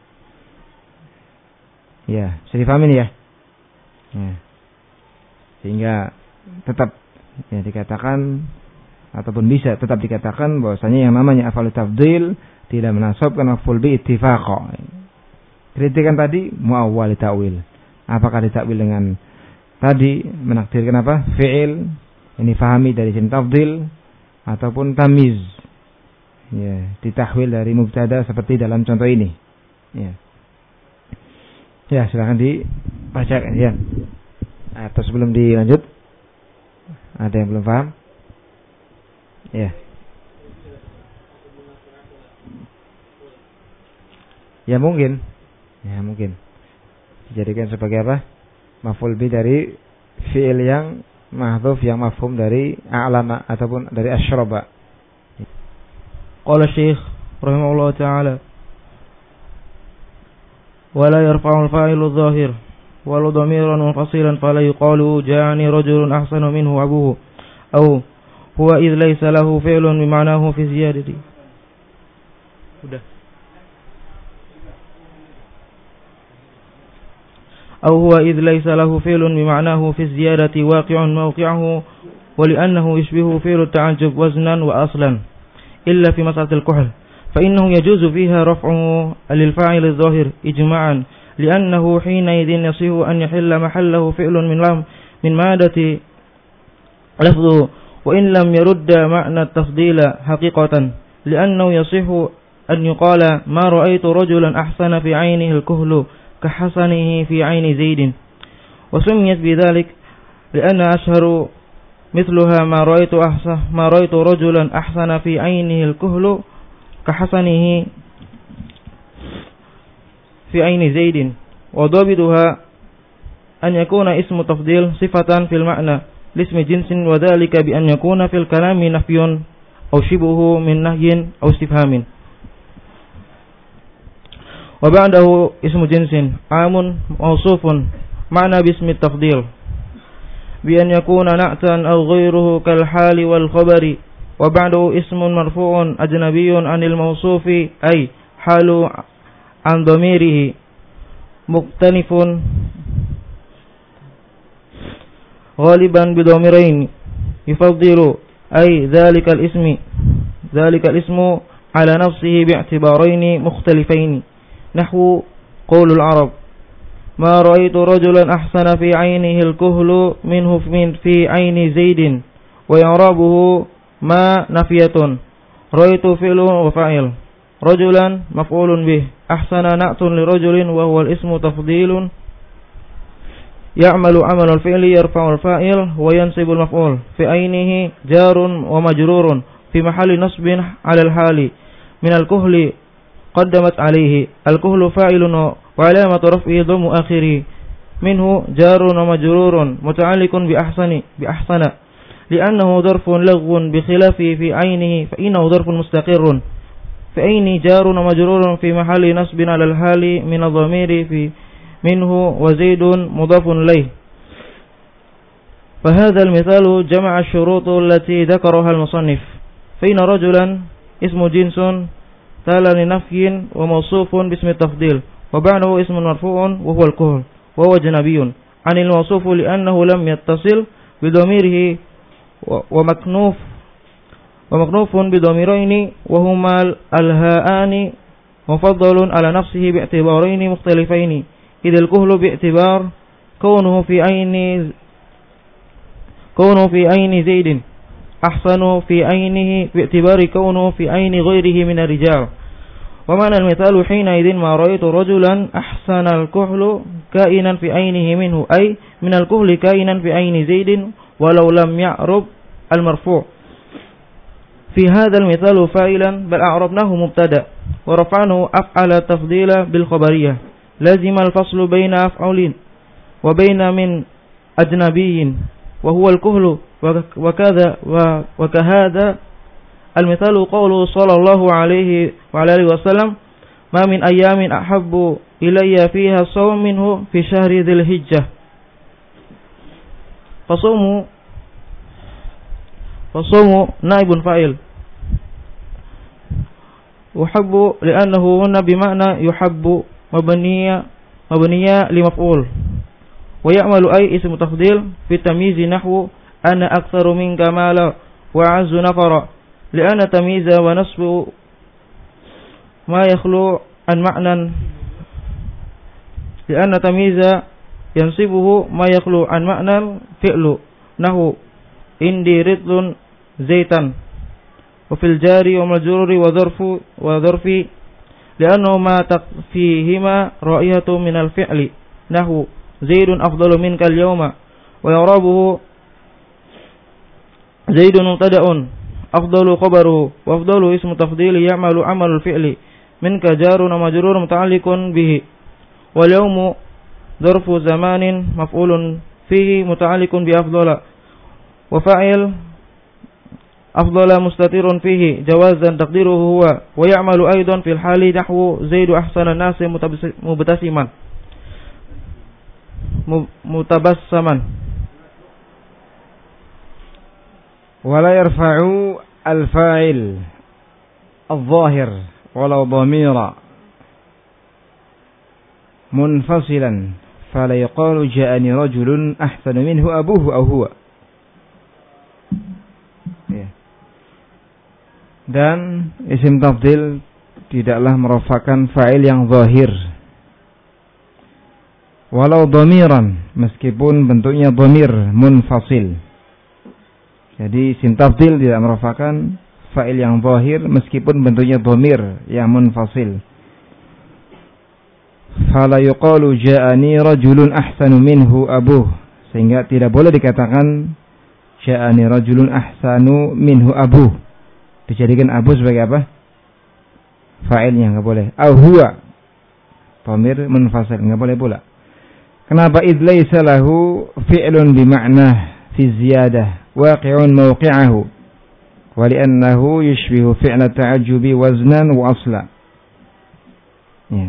A: Ya, bisa difahami ya? Ya. Sehingga tetap ya dikatakan ataupun bisa tetap dikatakan bahwasanya yang namanya af'al tafdhil tidak menasabkan maf'ul bi ittifaq. Kritikan tadi muawwal ta'wil. Apakah ditakwil dengan tadi menakdirkan apa? Fi'il ini fahami dari isim tafdhil ataupun tamyiz. Ya, ditahwil dari mubtada seperti dalam contoh ini. Ya. Ya, silakan dibacakan ya. Atau sebelum dilanjut ada yang belum paham? Ya. Ya mungkin. Ya mungkin. Dijadikan sebagai apa? Maf'ul bi dari fi'il yang mahdhuf yang mafhum dari a'lama ataupun dari asyraba.
B: Qala Syekh rahimahullah ta'ala wala yarfa'u al-fa'ilu adh-dhahir walau dhamiran munfasilan fala yuqalu ja'ani rajulun ahsanu minhu abuhu aw huwa idh laysa lahu fi'lun bima'nahu fi ziyadati. Udah. Aw huwa idh laysa lahu fi'lun bima'nahu fi ziyadati waqi'un mawqi'ahu wa li'annahu yushbihu fi'lu ta'ajjub waznan wa aslan illa fi mas'alatil kuhl fa innahu yajuzu fiha raf'uhu lil-fa'il adh-dhahir ijma'an li'annahu hina idhin yasihu an yahilla mahallahu fi'lun min lam min madati lafdhu wa in lam yarudda ma'na at-tafdila haqiqatan li'annahu yasihu an yuqala ma ra'aytu rajulan ahsana fi 'aynihi al-kuhlu ka hasanihi fi 'ayni zaidin wa sumiyat bidzalik li'anna ashharu مثلها ما رأيت أحسن ما رأيت رجلا أحسن في عينه الكهل كحسنه في عين زيد وضابطها أن يكون اسم تفضيل صفة في المعنى لاسم جنس وذلك بأن يكون في الكلام نفي أو شبه من نهي أو استفهام وبعده اسم جنس عام موصوف معنى باسم التفضيل بأن يكون نعتا أو غيره كالحال والخبر وبعده اسم مرفوع أجنبي عن الموصوف أي حال عن ضميره مختلف غالبا بضميرين يفضل أي ذلك الاسم ذلك الاسم على نفسه باعتبارين مختلفين نحو قول العرب ما رأيت رجلا أحسن في عينه الكهل منه في عين زيد ويعربه ما نفية رأيت فعل وفاعل رجلا مفعول به أحسن نعت لرجل وهو الاسم تفضيل يعمل عمل الفعل يرفع الفاعل وينصب المفعول في عينه جار ومجرور في محل نصب على الحال من الكهل قدمت عليه الكهل فاعل وعلامة رفعه ضم آخره منه جار ومجرور متعلق بأحسن بأحسن لأنه ظرف لغو بخلافه في عينه فإنه ظرف مستقر في عين جار ومجرور في محل نصب على الحال من الضمير في منه وزيد مضاف إليه فهذا المثال جمع الشروط التي ذكرها المصنف فإن رجلا اسم جنس تال لنفي وموصوف باسم التفضيل وبعده اسم مرفوع وهو الكهل وهو جنبي عن الموصوف لأنه لم يتصل بضميره ومكنوف ومكنوف بضميرين وهما الهاءان مفضل على نفسه باعتبارين مختلفين إذ الكهل باعتبار كونه في عين كونه في عين زيد أحسن في عينه باعتبار كونه في عين غيره من الرجال ومعنى المثال حينئذ ما رأيت رجلا أحسن الكهل كائنا في عينه منه أي من الكهل كائنا في عين زيد ولو لم يعرب المرفوع في هذا المثال فاعلا بل أعربناه مبتدأ ورفعناه أفعل تفضيل بالخبرية لازم الفصل بين أفعلين وبين من أجنبي وهو الكهل وكذا وكهذا المثال قوله صلى الله عليه وعلى آله وسلم ما من أيام أحب إلي فيها الصوم منه في شهر ذي الحجة فصوموا فصوموا نائب فاعل يحب لأنه هنا بمعنى يحب مبنية مبنية لمفعول ويعمل أي اسم تفضيل في التمييز نحو أنا أكثر منك مالا وأعز نفرا لأن تمييز ونصب ما يخلو عن معنى لأن تمييز ينصبه ما يخلو عن معنى فعل نحو إندي رطل زيتا وفي الجار ومجرور وظرف وظرف لأنه ما تكفيهما رائحة من الفعل نحو زيد أفضل منك اليوم ويعربه زيد مبتدأ أفضل خبره وأفضل اسم تفضيل يعمل عمل الفعل منك جار ومجرور متعلق به واليوم ظرف زمان مفعول فيه متعلق بأفضل وفاعل أفضل مستتر فيه جوازا تقديره هو ويعمل أيضا في الحال نحو زيد أحسن الناس مبتسما متبسما
A: ولا يرفع الفاعل الظاهر ولو ضميرا منفصلا فلا يقال جاءني رجل أحسن منه أبوه أو هو. Dan isim tafdil tidaklah merofakkan fa'il yang zahir walau dhamiran, meskipun bentuknya dhamir munfasil. Jadi isim tafdil tidak merofakkan fa'il yang zahir meskipun bentuknya dhamir yang munfasil. Fala yuqalu ja'ani rajulun ahsanu minhu abuh, sehingga tidak boleh dikatakan ja'ani rajulun ahsanu minhu abuh, dijadikan abu sebagai apa? Fa'ilnya enggak boleh. Au huwa, dhamir munfasil, enggak boleh pula. Kenapa? Idz laisa lahu fi'lun bi ma'na fi ziyadah waqi'un mawqi'ahu wa li'annahu yushbihu fi'la ta'ajjubi waznan wa asla. Ya.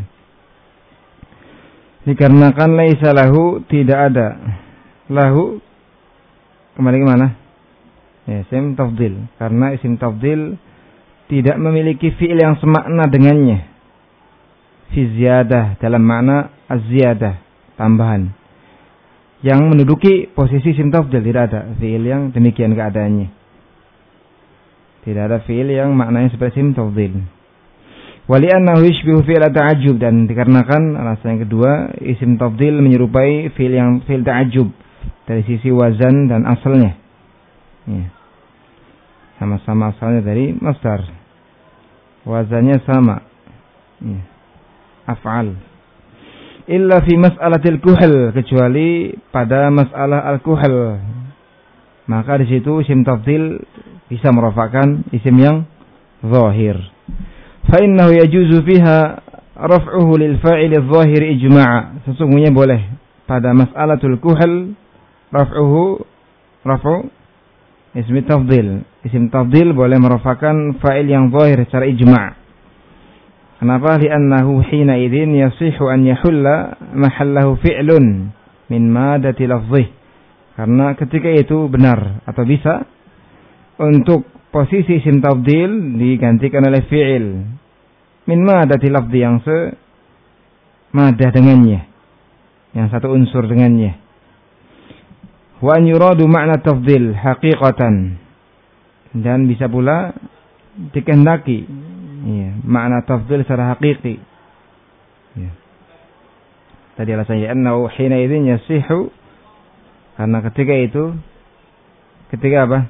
A: Dikarenakan laisa lahu, tidak ada lahu, kembali ke mana? Ya, isim tafdil. Karena isim tafdil tidak memiliki fi'il yang semakna dengannya. Fi ziyadah, dalam makna az-ziyadah, tambahan. Yang menduduki posisi isim tafdil, tidak ada fi'il yang demikian keadaannya. Tidak ada fi'il yang maknanya seperti isim tafdhil. Wa li'annahu yushbihu fi'il ta'ajjub, dan dikarenakan alasan yang kedua, isim tafdhil menyerupai fi'il yang fi'il ta'ajjub dari sisi wazan dan asalnya. Ya. Sama-sama asalnya dari masdar. Wazannya sama. Ya. Af'al. Illa fi mas'alatil kuhl, kecuali pada masalah al-kuhl. Maka di situ isim tafdhil bisa merofakkan isim yang zahir. Fa innahu yajuzu fiha raf'uhu lil fa'il adh-dhahir ijma'a. Sesungguhnya boleh pada mas'alatul kuhl raf'uhu raf'u ismi tafdhil. Isim tafdhil boleh merofakkan fa'il yang zahir secara ijma'. Kenapa? Li'annahu hina idzin yasihu an yahulla mahallahu fi'lun min madati lafzih. Karena ketika itu benar atau bisa untuk posisi isim tafdhil digantikan oleh fi'il min madati lafzih, yang se madah dengannya, yang satu unsur dengannya. Wa an yuradu ma'na tafdhil haqiqatan, dan bisa pula dikehendaki ya, makna tafdhil secara hakiki. Ya. Tadi alasannya annahu hina idzin yasihu, karena ketika itu ketika apa?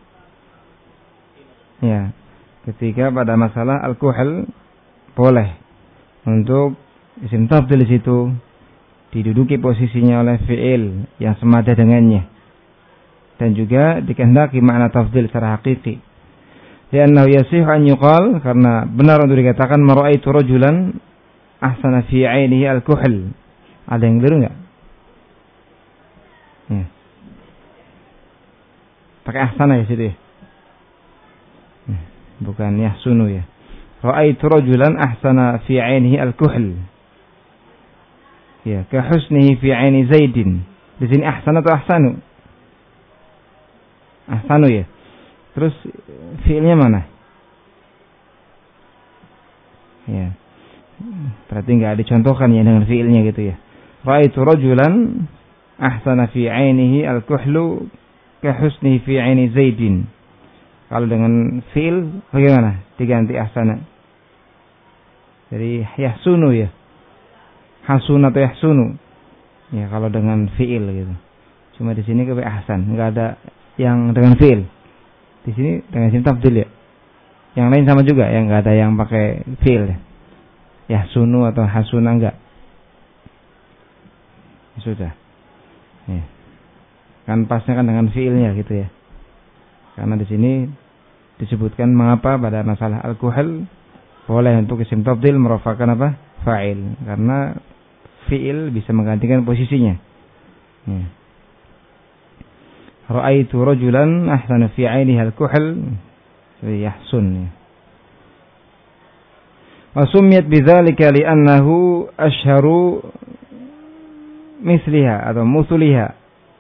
A: Ya, ketika pada masalah al-kuhl boleh untuk isim tafdhil di situ diduduki posisinya oleh fi'il yang semada dengannya, dan juga dikehendaki makna tafdhil secara hakiki. Liannahu yasihu an yuqal, karena benar untuk dikatakan mara'aitu rajulan ahsana fi 'ainihi al-kuhl. Ada yang keliru enggak? Ya. Pakai ahsana ya situ ya. Ya. Bukan yahsunu ya. Ra'aitu rajulan ahsana fi 'ainihi al-kuhl. Ya, ka husnihi fi 'aini Zaidin. Di sini ahsana atau ahsanu? Ahsanu ya. Terus fiilnya mana? Ya. Berarti enggak dicontohkan ya dengan fiilnya gitu ya. Ra'aitu rajulan ahsana fi 'ainihi al-kuhlu ka husnihi fi 'aini Zaidin. Kalau dengan fiil bagaimana? Diganti ahsana. Jadi yahsunu ya. Hasun atau yahsunu. Ya, kalau dengan fiil gitu. Cuma di sini ke ahsan, enggak ada yang dengan fiil. Di sini dengan isim tafdhil ya. Yang lain sama juga, yang enggak ada yang pakai fiil ya. Yahsunu atau hasuna enggak. Sudah. Ya. Kan pasnya kan dengan fiilnya gitu ya. Karena di sini disebutkan mengapa pada masalah al-kuhl boleh untuk isim tafdhil merofakkan apa? Fa'il. Karena fiil bisa menggantikan posisinya. Ya. Ra'aitu rajulan ahsana fi 'ainihi al-kuhl yahsun. Wa summiyat bidzalika li'annahu ashharu misliha atau musuliha.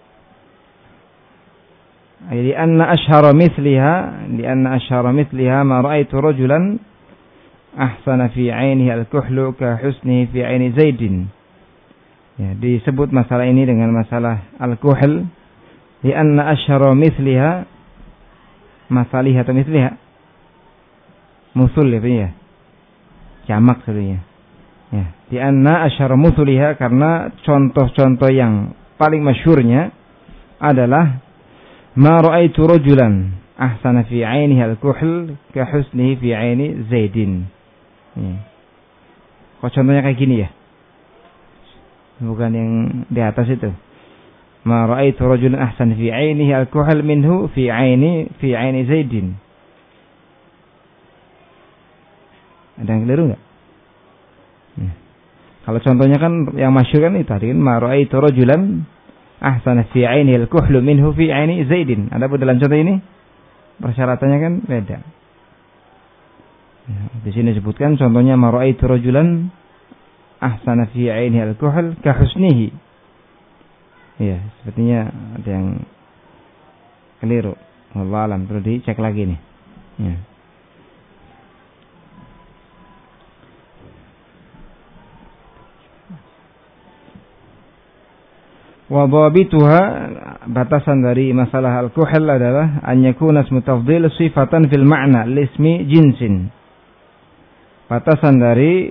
A: Ay li'anna ashhara misliha, li'anna ashhara misliha ma ra'aitu rajulan ahsana fi 'ainihi al-kuhl ka husnihi fi 'aini Zaidin. Ya, disebut masalah ini dengan masalah al-kuhl li'anna ashhara misliha, masaliha atau misliha musul ya, ya. Jamak sebenarnya. Ya, li'anna ashhara musuliha, karena contoh-contoh yang paling masyhurnya adalah ma ra'aitu rajulan ahsana fi 'ainihi al-kuhl ka husnihi fi 'aini Zaidin. Ya. Kok contohnya kayak gini ya? Bukan yang di atas itu. Ma ra'aitu rajulan ahsan fi 'ainihi al-kuhl minhu fi 'aini fi 'aini Zaidin. Ada yang keliru enggak? Ya. Kalau contohnya kan yang masyhur kan itu tadi kan ma ra'aitu rajulan ahsan fi 'ainihi al-kuhl minhu fi 'aini Zaidin. Ada pada dalam contoh ini persyaratannya kan beda. Ya, di sini disebutkan contohnya ma ra'aitu rajulan ahsana fi 'ainihi al-kuhl ka husnihi. Ya, sepertinya ada yang keliru. Wallahu alam, perlu dicek lagi nih. Ya. Wa dhabituha, batasan dari masalah al-kuhl adalah an yakuna ismu tafdhil sifatan fil ma'na lismi jinsin. Batasan dari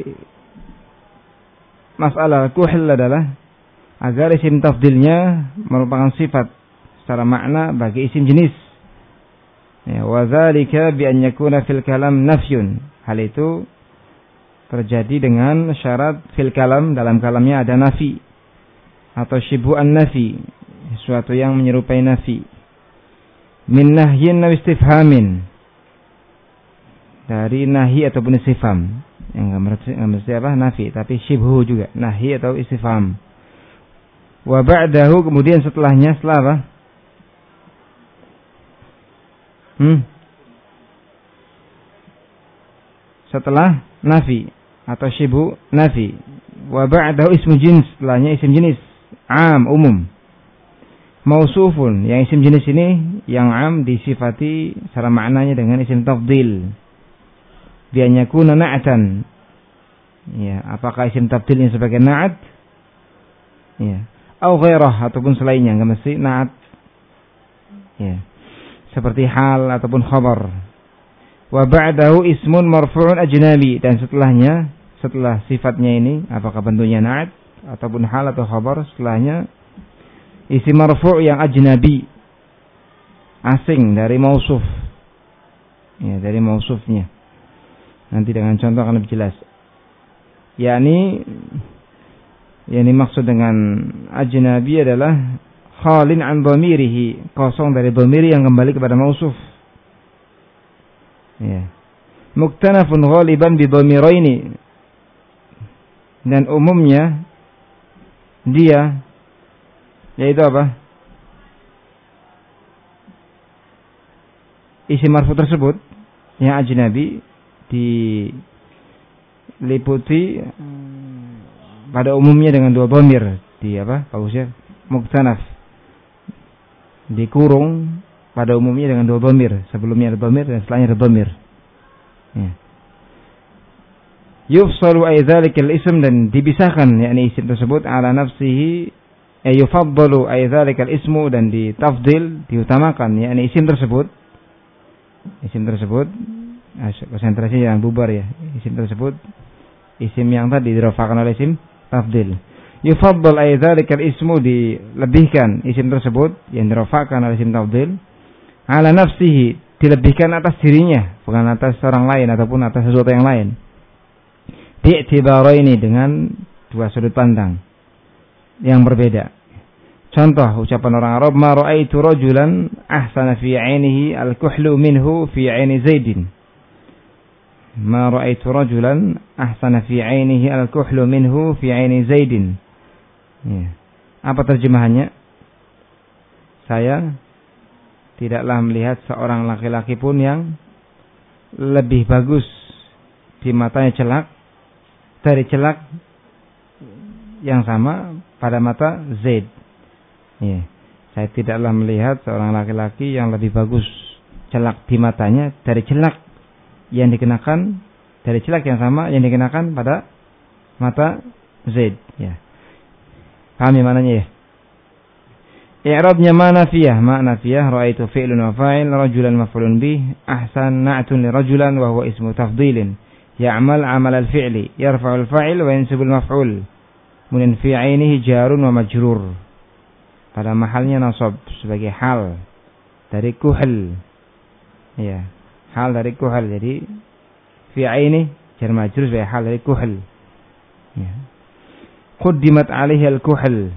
A: masalah al-kuhl adalah agar isim tafdilnya merupakan sifat secara makna bagi isim jenis. Ya, wa dzalika bi an yakuna fil kalam nafyun. Hal itu terjadi dengan syarat fil kalam, dalam kalamnya ada nafi atau syibu'an nafi, sesuatu yang menyerupai nafi. Min nahyin aw istifhamin, dari nahi ataupun istifham. Yang enggak mesti apa? Nafi, tapi syibhu juga, nahi atau istifham. Wa ba'dahu, kemudian setelahnya, setelah apa? Hmm. Setelah nafi atau syibu nafi. Wa ba'dahu ismu jins, setelahnya isim jenis. Am, umum. Mausufun, yang isim jenis ini yang am disifati secara maknanya dengan isim tafdil. Bi an yakuna na'atan. Ya, apakah isim tafdil ini sebagai na'at? Ya. Au ghairah, ataupun selainnya, enggak mesti na'at. Ya. Seperti hal ataupun khabar. Wa ba'dahu ismun marfu'un ajnabi, dan setelahnya, setelah sifatnya ini apakah bentuknya na'at ataupun hal atau khabar, setelahnya isim marfu' yang ajnabi, asing dari mausuf. Ya, dari mausufnya. Nanti dengan contoh akan lebih jelas. Yakni yang dimaksud dengan ajnabi adalah khalin an dhamirihi, kosong dari dhamiri yang kembali kepada mausuf. Ya. Muktanafun ghaliban bi dhamiraini, dan umumnya dia, yaitu apa? Isim marfu tersebut yang ajnabi diliputi pada umumnya dengan dua dhamir, di apa? Bagusnya muktanaf, dikurung pada umumnya dengan dua dhamir, sebelumnya ada dhamir dan setelahnya ada dhamir. Ya. Yufsalu ay dzalikal ism, dan dipisahkan yakni isim tersebut ala nafsihi, ay yufaddalu ay dzalikal ismu, dan ditafdil, diutamakan yakni isim tersebut. Isim tersebut, konsentrasi yang bubar ya. Isim tersebut isim yang tadi dirafa'kan oleh isim tafdil. Yufaddal ay dzalikal ismu, dilebihkan isim tersebut yang dirafa'kan oleh isim tafdil ala nafsihi, dilebihkan atas dirinya, bukan atas orang lain ataupun atas sesuatu yang lain. Bi'tibaraini, dengan dua sudut pandang yang berbeda. Contoh ucapan orang Arab, ma ra'aitu rajulan ahsana fi 'ainihi al-kuhlu minhu fi 'aini Zaidin. Ma ra'aitu rajulan ahsana fi 'ainihi al-kuhlu minhu fi 'aini Zaidin. Ya. Apa terjemahannya? Saya tidaklah melihat seorang laki-laki pun yang lebih bagus di matanya celak dari celak yang sama pada mata Zaid. Ya. Saya tidaklah melihat seorang laki-laki yang lebih bagus celak di matanya dari celak yang dikenakan, dari celak yang sama yang dikenakan pada mata Zaid. Ya. Pahami mananya ya? I'rabnya ma nafiyah, ma nafiyah, ra'aitu fi'lun wa fa'il, rajulan maf'ulun bih, ahsan na'tun li rajulan wa huwa ismu tafdilin, ya'mal 'amal al-fi'li, yarfa'u al-fa'il wa yansibu al-maf'ul, kemudian fi 'ainihi jarun wa majrur, pada mahalnya nasab sebagai hal dari kuhl. Ya, hal dari kuhl, jadi fi 'aini jar majrur sebagai hal dari kuhl. Ya. Quddimat 'alaihi al-kuhl,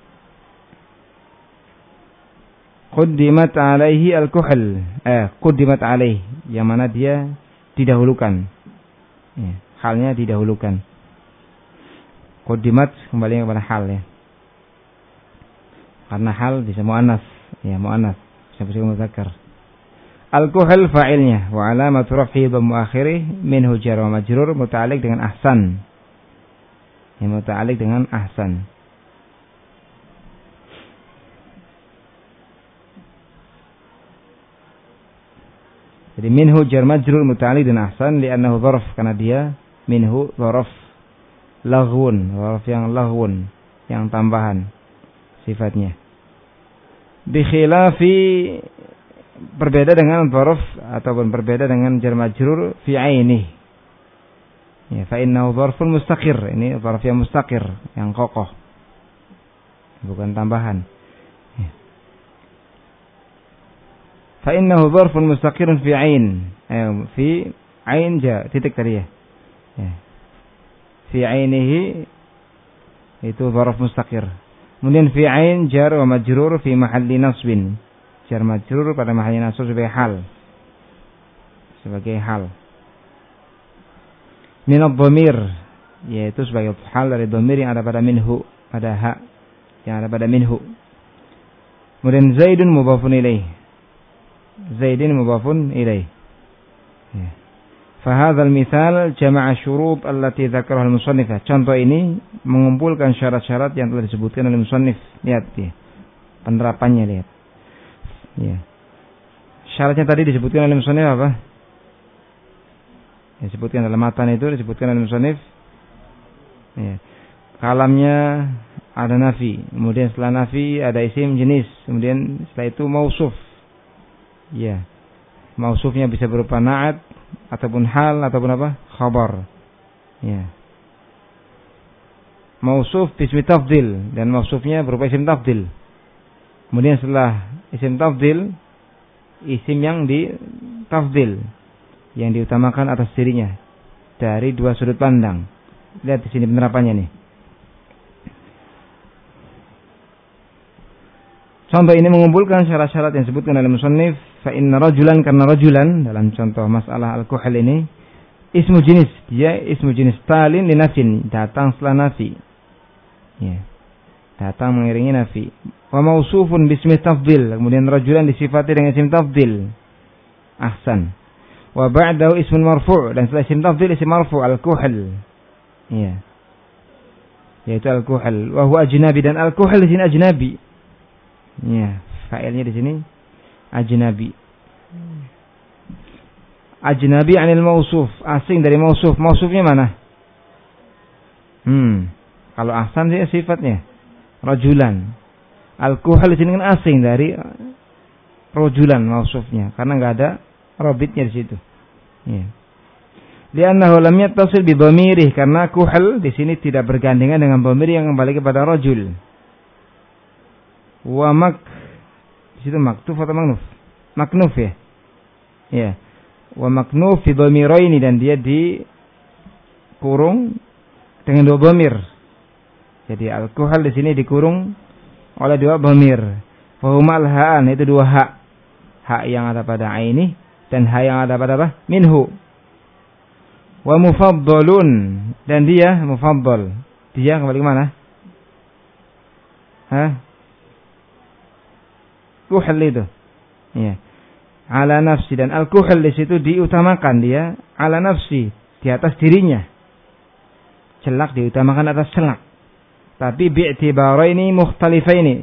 A: Quddimat alaihi al-kuhl, eh, Quddimat alaihi, yang mana dia didahulukan. Ya, halnya didahulukan. Quddimat kembali kepada hal ya. Karena hal bisa muannas, ya muannas, bisa bisa muzakkar. Al-kuhl fa'ilnya, wa alamatu raf'i dhammu akhirih minhu jar wa majrur, muta'alliq dengan ahsan. Ya, muta'alliq dengan ahsan. Jadi minhu jar majrur muta'alliq dengan ahsan li'annahu dzarf, karena dia minhu dzarf laghun, dzarf yang laghun, yang tambahan. sifatnya. Bikhilafi, berbeda dengan dzarf ataupun berbeda dengan jar majrur fi ainihi. Ya, fa innahu dzarfun mustaqir. Ini dzarf yang mustaqir, yang kokoh. Bukan tambahan. Ya. Fa innahu dzarfun mustaqirun fi ain. Eh, fi ain ja, titik tadi ya. Ya. Fi ainihi itu dzarf mustaqir. Kemudian fi ain jar wa majrur fi mahalli nasbin. Jar majrur pada mahalli nasb sebagai hal. Sebagai hal. Min ad-dhamir, yaitu sebagai hal dari dhamir yang ada pada minhu, pada ha, yang ada pada minhu. Kemudian Zaidun mudhafun ilaih. Zaidin mudhafun ilaih. Ya. Fahadzal mithal jama'a syurut allati dzakaraha al-musannif. Contoh ini mengumpulkan syarat-syarat yang telah disebutkan oleh musannif. Lihat ya. Penerapannya lihat. Ya. Syaratnya tadi disebutkan oleh musannif apa? Disebutkan dalam matan itu disebutkan oleh musannif. Ya. Kalamnya ada nafi, kemudian setelah nafi ada isim jenis, kemudian setelah itu mausuf. Ya. Mausufnya bisa berupa na'at ataupun hal ataupun apa? Khabar. Ya. Mausuf bismi tafdil dan mausufnya berupa isim tafdil. Kemudian setelah isim tafdil, isim yang di tafdil, yang diutamakan atas dirinya dari dua sudut pandang. Lihat di sini penerapannya nih. Contoh ini mengumpulkan syarat-syarat yang disebutkan oleh musannif. Fa inna rajulan, karena rajulan dalam contoh masalah al-kuhal ini ismu jenis, dia ismu jenis talin li nafin, datang setelah nafi. Ya. Datang mengiringi nafi. Wa mausufun bismi tafdil, kemudian rajulan disifati dengan isim tafdil. Ahsan. Wa ba'dahu ismun marfu', dan setelah isim tafdil isim marfu' al-kuhal. Ya. Yaitu al-kuhal. Wa huwa ajnabi, dan al-kuhal di sini ajnabi. Ya, fa'ilnya di sini ajnabi. Ajnabi anil mausuf, asing dari mausuf. Mausufnya mana? Hmm. Kalau ahsan sih sifatnya rajulan. Al-kuhal di sini kan asing dari rajulan mausufnya, karena enggak ada robitnya di situ. Ya. Li'annahu lam yattasil bi dhamirih, karena kuhal di sini tidak bergandengan dengan dhamir yang kembali kepada rajul. Wa mak, di situ maktuf atau maknuf? Maknuf ya. Ya. Wa maknuf fi dhamiraini, dan dia dikurung dengan dua dhamir. Jadi al-kuhal di sini dikurung oleh dua dhamir. Fa huma al-ha'an, itu dua hak. Hak yang ada pada aini dan hak yang ada pada apa? Minhu. Wa mufaddalun, dan dia mufaddal. Dia kembali ke mana? Hah? Kuhal itu. Ya. Ala nafsi, dan al-kuhal di situ diutamakan dia ala nafsi, di atas dirinya. Celak diutamakan atas celak. Tapi bi'tibaraini mukhtalifaini,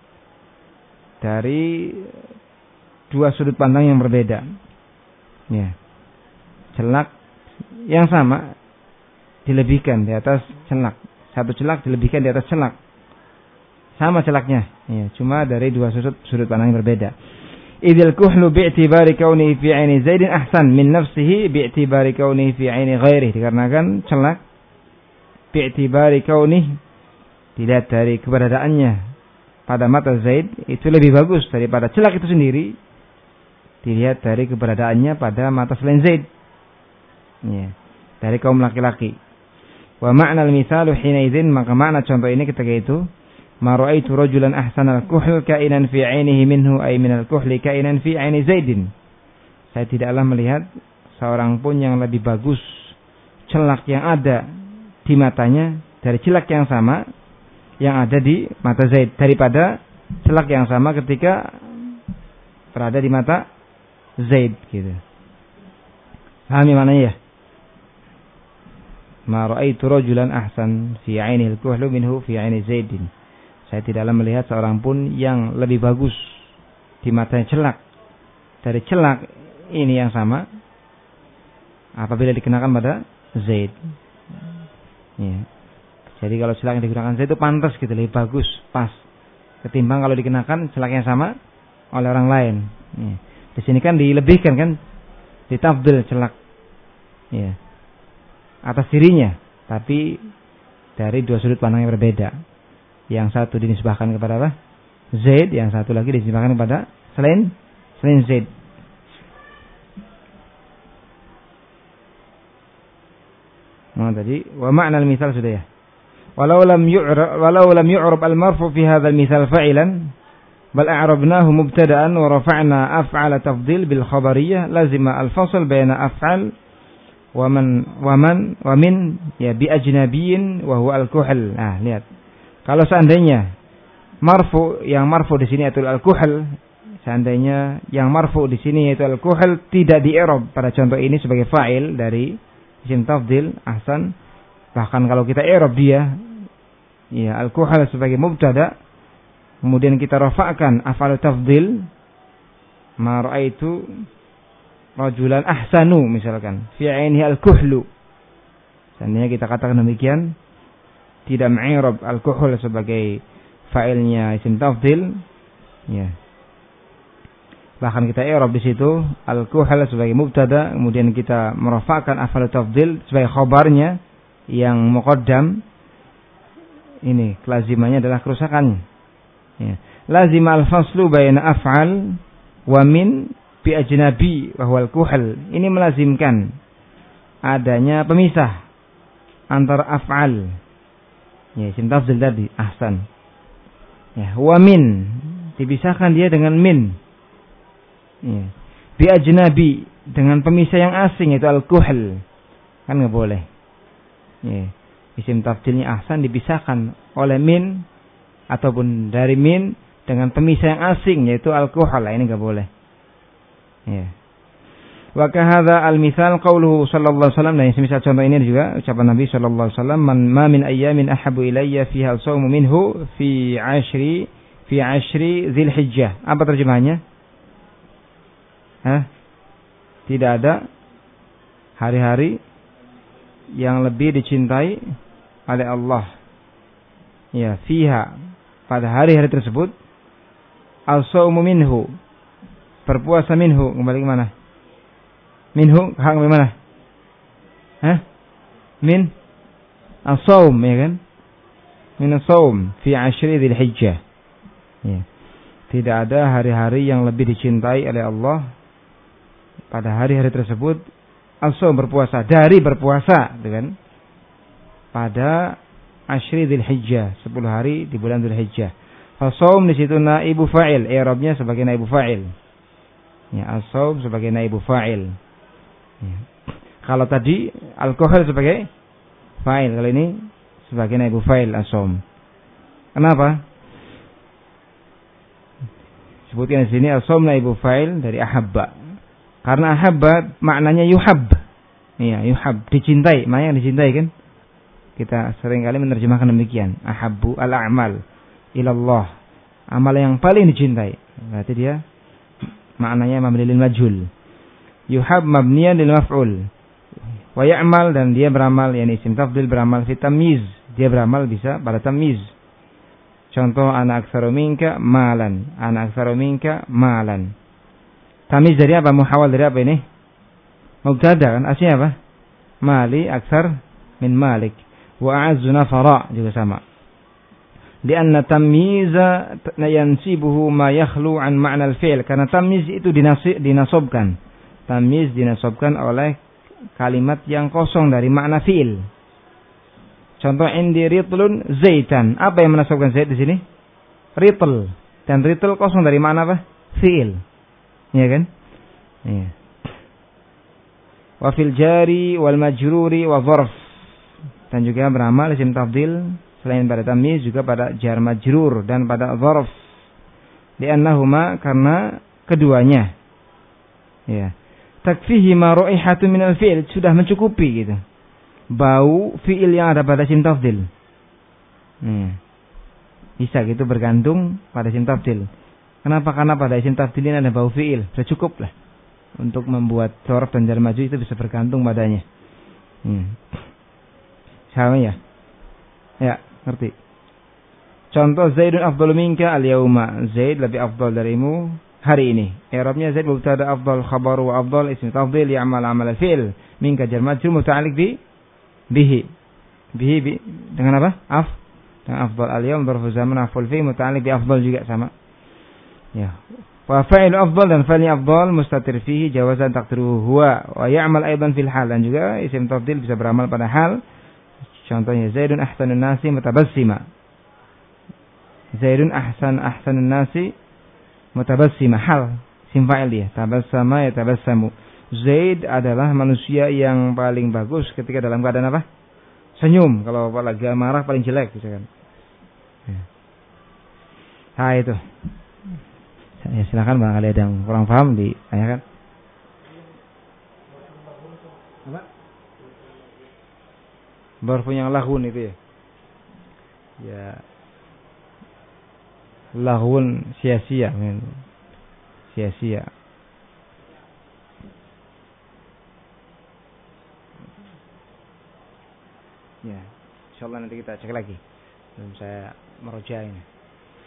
A: dari dua sudut pandang yang berbeda. Ya. Celak yang sama dilebihkan di atas celak. Satu celak dilebihkan di atas celak. Sama celaknya, ya, cuma dari dua sudut sudut pandang yang berbeda. Idzal kuhlu bi'tibari kaunihi fi 'aini Zaidin ahsan min nafsihi bi'tibari kaunihi fi 'aini ghairihi, dikarenakan celak bi'tibari kaunihi, dilihat dari keberadaannya pada mata Zaid itu lebih bagus daripada celak itu sendiri dilihat dari keberadaannya pada mata selain Zaid. Ya, dari kaum laki-laki. Wa ma'na al-mithalu hina idzin, maka makna contoh ini ketika itu, ma ra'aitu rajulan ahsanal kuhl kainan fi 'ainihi minhu ay minal kuhli kainan fi 'aini Zaidin. Saya tidaklah melihat seorang pun yang lebih bagus celak yang ada di matanya dari celak yang sama yang ada di mata Zaid, daripada celak yang sama ketika berada di mata Zaid gitu. Paham ya maknanya ya? Ma ra'aitu rajulan ahsan fi 'ainihi al-kuhlu minhu fi 'aini Zaidin. Saya tidaklah melihat seorang pun yang lebih bagus di matanya celak dari celak ini yang sama apabila dikenakan pada Zaid. Ya. Jadi kalau celak yang digunakan Zaid itu pantas gitu, lebih bagus, pas. ketimbang kalau dikenakan celak yang sama oleh orang lain. Ya. Di sini kan dilebihkan kan, ditafdil celak ya, atas dirinya, tapi dari dua sudut pandang yang berbeda. Yang satu dinisbahkan kepada apa? Zaid, yang satu lagi dinisbahkan kepada selain selain Zaid. Nah, tadi wa ma'na al-mithal sudah ya. Walau lam yu'rab walau lam yu'rab al-marfu fi hadzal mithal fa'ilan bal a'rabnahu mubtada'an wa rafa'na af'ala tafdhil bil khabariyah lazima al-fasl baina af'al wa man wa man wa min ya bi ajnabiyyin wa huwa al-kuhl. Nah, lihat. Kalau seandainya marfu yang marfu di sini yaitu al-kuhl, seandainya yang marfu di sini yaitu al-kuhl tidak di-i'rab pada contoh ini sebagai fa'il dari isim tafdhil, ahsan. Bahkan kalau kita i'rab dia ya al-kuhl sebagai mubtada, kemudian kita rafa'kan af'al tafdhil, ma ra'aitu rajulan ahsanu misalkan, fi 'ainihi al-kuhlu. Seandainya kita katakan demikian, tidak meng'irab al-kuhul sebagai fa'ilnya isim tafdhil, ya. Bahkan kita i'rab di situ al-kuhul sebagai mubtada, kemudian kita merafa'kan af'al tafdhil sebagai khabarnya yang muqaddam. Ini kelazimannya adalah kerusakannya. Ya. Lazim al-faslu baina af'al wa min bi ajnabi wa huwa al-kuhul. Ini melazimkan adanya pemisah antara af'al, ya, isim tafdhil tadi, ahsan. Ya, wa min dipisahkan dia dengan min. Ya. Bi ajnabi dengan pemisah yang asing yaitu al-kuhl. Kan enggak boleh. Ya. Isim tafdhilnya ahsan dipisahkan oleh min ataupun dari min dengan pemisah yang asing yaitu al-kuhl. Ini enggak boleh. Ya. Wa kahadza al-mithal qauluhu sallallahu alaihi wasallam, dan semisal contoh ini juga ucapan Nabi sallallahu alaihi wasallam, man ma min ayyamin ahabbu ilayya fiha al-shawmu minhu fi ashri fi ashri Dzulhijjah. Apa terjemahannya? Hah? Tidak ada hari-hari yang lebih dicintai oleh Allah. Ya, fiha, pada hari-hari tersebut, al-shawmu minhu, berpuasa minhu, kembali ke mana? Minhu, hak bagaimana? Hah? Min as-saum, ya kan? Min as-saum fi ashri Dzulhijjah. Ya. Tidak ada hari-hari yang lebih dicintai oleh Allah pada hari-hari tersebut. As-saum, berpuasa, dari berpuasa, gitu kan? Pada ashri Dzulhijjah, sepuluh hari di bulan Dzulhijjah. As-saum di situ naibu fa'il, i'rabnya sebagai naibu fa'il. Ya, as-saum sebagai naibu fa'il. Ya. Kalau tadi al-kuhul sebagai fa'il, kalau ini sebagai naibu fa'il as-saum. Kenapa? Sebutkan di sini as-saum naibu fa'il dari ahabba. Karena ahabba maknanya yuhab. Iya, yuhab, dicintai, maknanya dicintai kan? Kita sering kali menerjemahkan demikian. Ahabbu al-a'mal ilallah. Amal yang paling dicintai. Berarti dia maknanya mabni lil majhul. Yuhab mabniyan lil maf'ul. Wa ya'mal, dan dia beramal, yakni isim tafdhil beramal fi tamyiz. Dia beramal bisa pada tamyiz. Contoh, ana aktsaru minka malan. Ana aktsaru minka malan. Tamyiz dari apa? Muhawal dari apa ini? Mubtada kan? Aslinya apa? Mali aktsar min malik. Wa a'azzu nafara juga sama. Lianna tamyiza yansibuhu ma yakhlu an ma'na al-fi'l. Karena tamyiz itu dinasobkan. Tamyiz dinasobkan oleh kalimat yang kosong dari makna fi'il. Contoh, indi ritlun zaitan. Apa yang menasobkan zaid di sini? Ritl. Dan ritl kosong dari makna apa? Fi'il. Iya kan? Iya. Wa fil jari wal majruri wa dzarf. Dan juga beramal isim tafdhil selain pada tamyiz juga pada jar majrur dan pada dzarf. Li'annahuma, karena keduanya. Ya. Takfihi ma raihatu minal fi'il, sudah mencukupi gitu. Bau fi'il yang ada pada isim tafdhil. Hmm. Bisa gitu bergantung pada isim tafdhil. Kenapa? Karena pada isim tafdhil ini ada bau fi'il. Sudah cukup lah untuk membuat dzarf dan jar majrur itu bisa bergantung padanya. Hmm. Sama ya? Ya, ngerti. Contoh Zaidun afdalu minka al-yauma. Zaid lebih afdal darimu hari ini. I'rabnya Zaid mubtada afdal khabar wa afdal ism tafdhil ya'mal amal al-fi'l. Minka jar majrur muta'alliq bi bihi. Bihi bi, dengan apa? Af. Dengan afdal al-yaum dzarfu zaman afdal fi muta'alliq bi afdal juga sama. Ya. Wa fa'ilu afdal dan fa'ilnya afdal mustatir fihi jawazan taqdiruhu huwa wa ya'mal aidan fil hal, dan juga isim tafdhil bisa beramal pada hal. Contohnya Zaidun ahsanun nasi mutabassima. Zaidun ahsan ahsanun nasi mutabassima, hal isim fa'il dia. Tabassama yatabassamu. Zaid adalah manusia yang paling bagus ketika dalam keadaan apa? Senyum. Kalau lagi marah paling jelek misalkan. Nah itu. Ya, silakan barangkali ada yang kurang paham ditanyakan. Apa? Barfu yang lahun itu ya. Ya. Lahun sia-sia, men. Sia-sia. Ya, insyaallah nanti kita cek lagi. Belum saya meroja ini.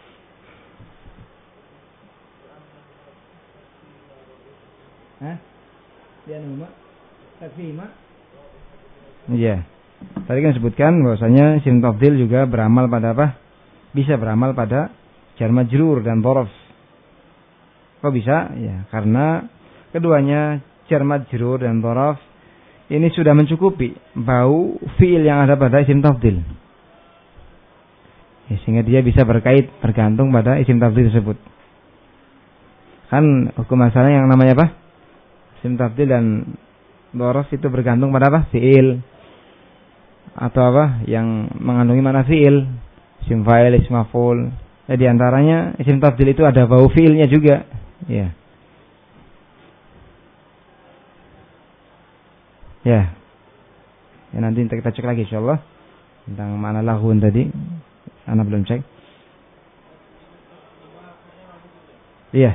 A: Hah? Dia nama takfima. Iya. Tadi kan sebutkan bahwasanya isim tafdhil juga beramal pada apa? Bisa beramal pada jar majrur dan dhorof. Kok bisa? Ya, karena keduanya jar majrur dan dhorof ini sudah mencukupi bau fiil yang ada pada isim tafdhil. Ya, sehingga dia bisa berkait tergantung pada isim tafdhil tersebut. Kan hukum asalnya yang namanya apa? Isim tafdhil dan dhorof itu bergantung pada apa? Fiil atau apa yang mengandungi mana fiil, isim fa'il, isim maf'ul. Ya, di antaranya isim tafdhil itu ada bau fiilnya juga. Ya. Ya. Ya nanti kita cek lagi insyaallah tentang mana lahun tadi. Ana belum cek. Iya.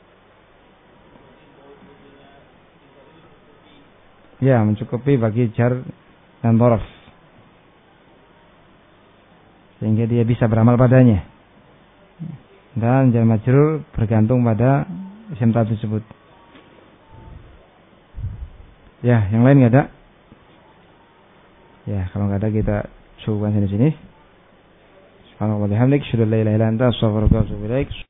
A: Ya, mencukupi bagi jar dan dhorof. Sehingga dia bisa beramal padanya. Dan jar majrur bergantung pada isim tafdhil tersebut. Ya, yang lain enggak ada? Ya, kalau enggak ada kita cukupkan sini sini. Subhanallah wa bihamdihi, asyhadu an la ilaha illa anta, astaghfiruka wa atubu ilaik.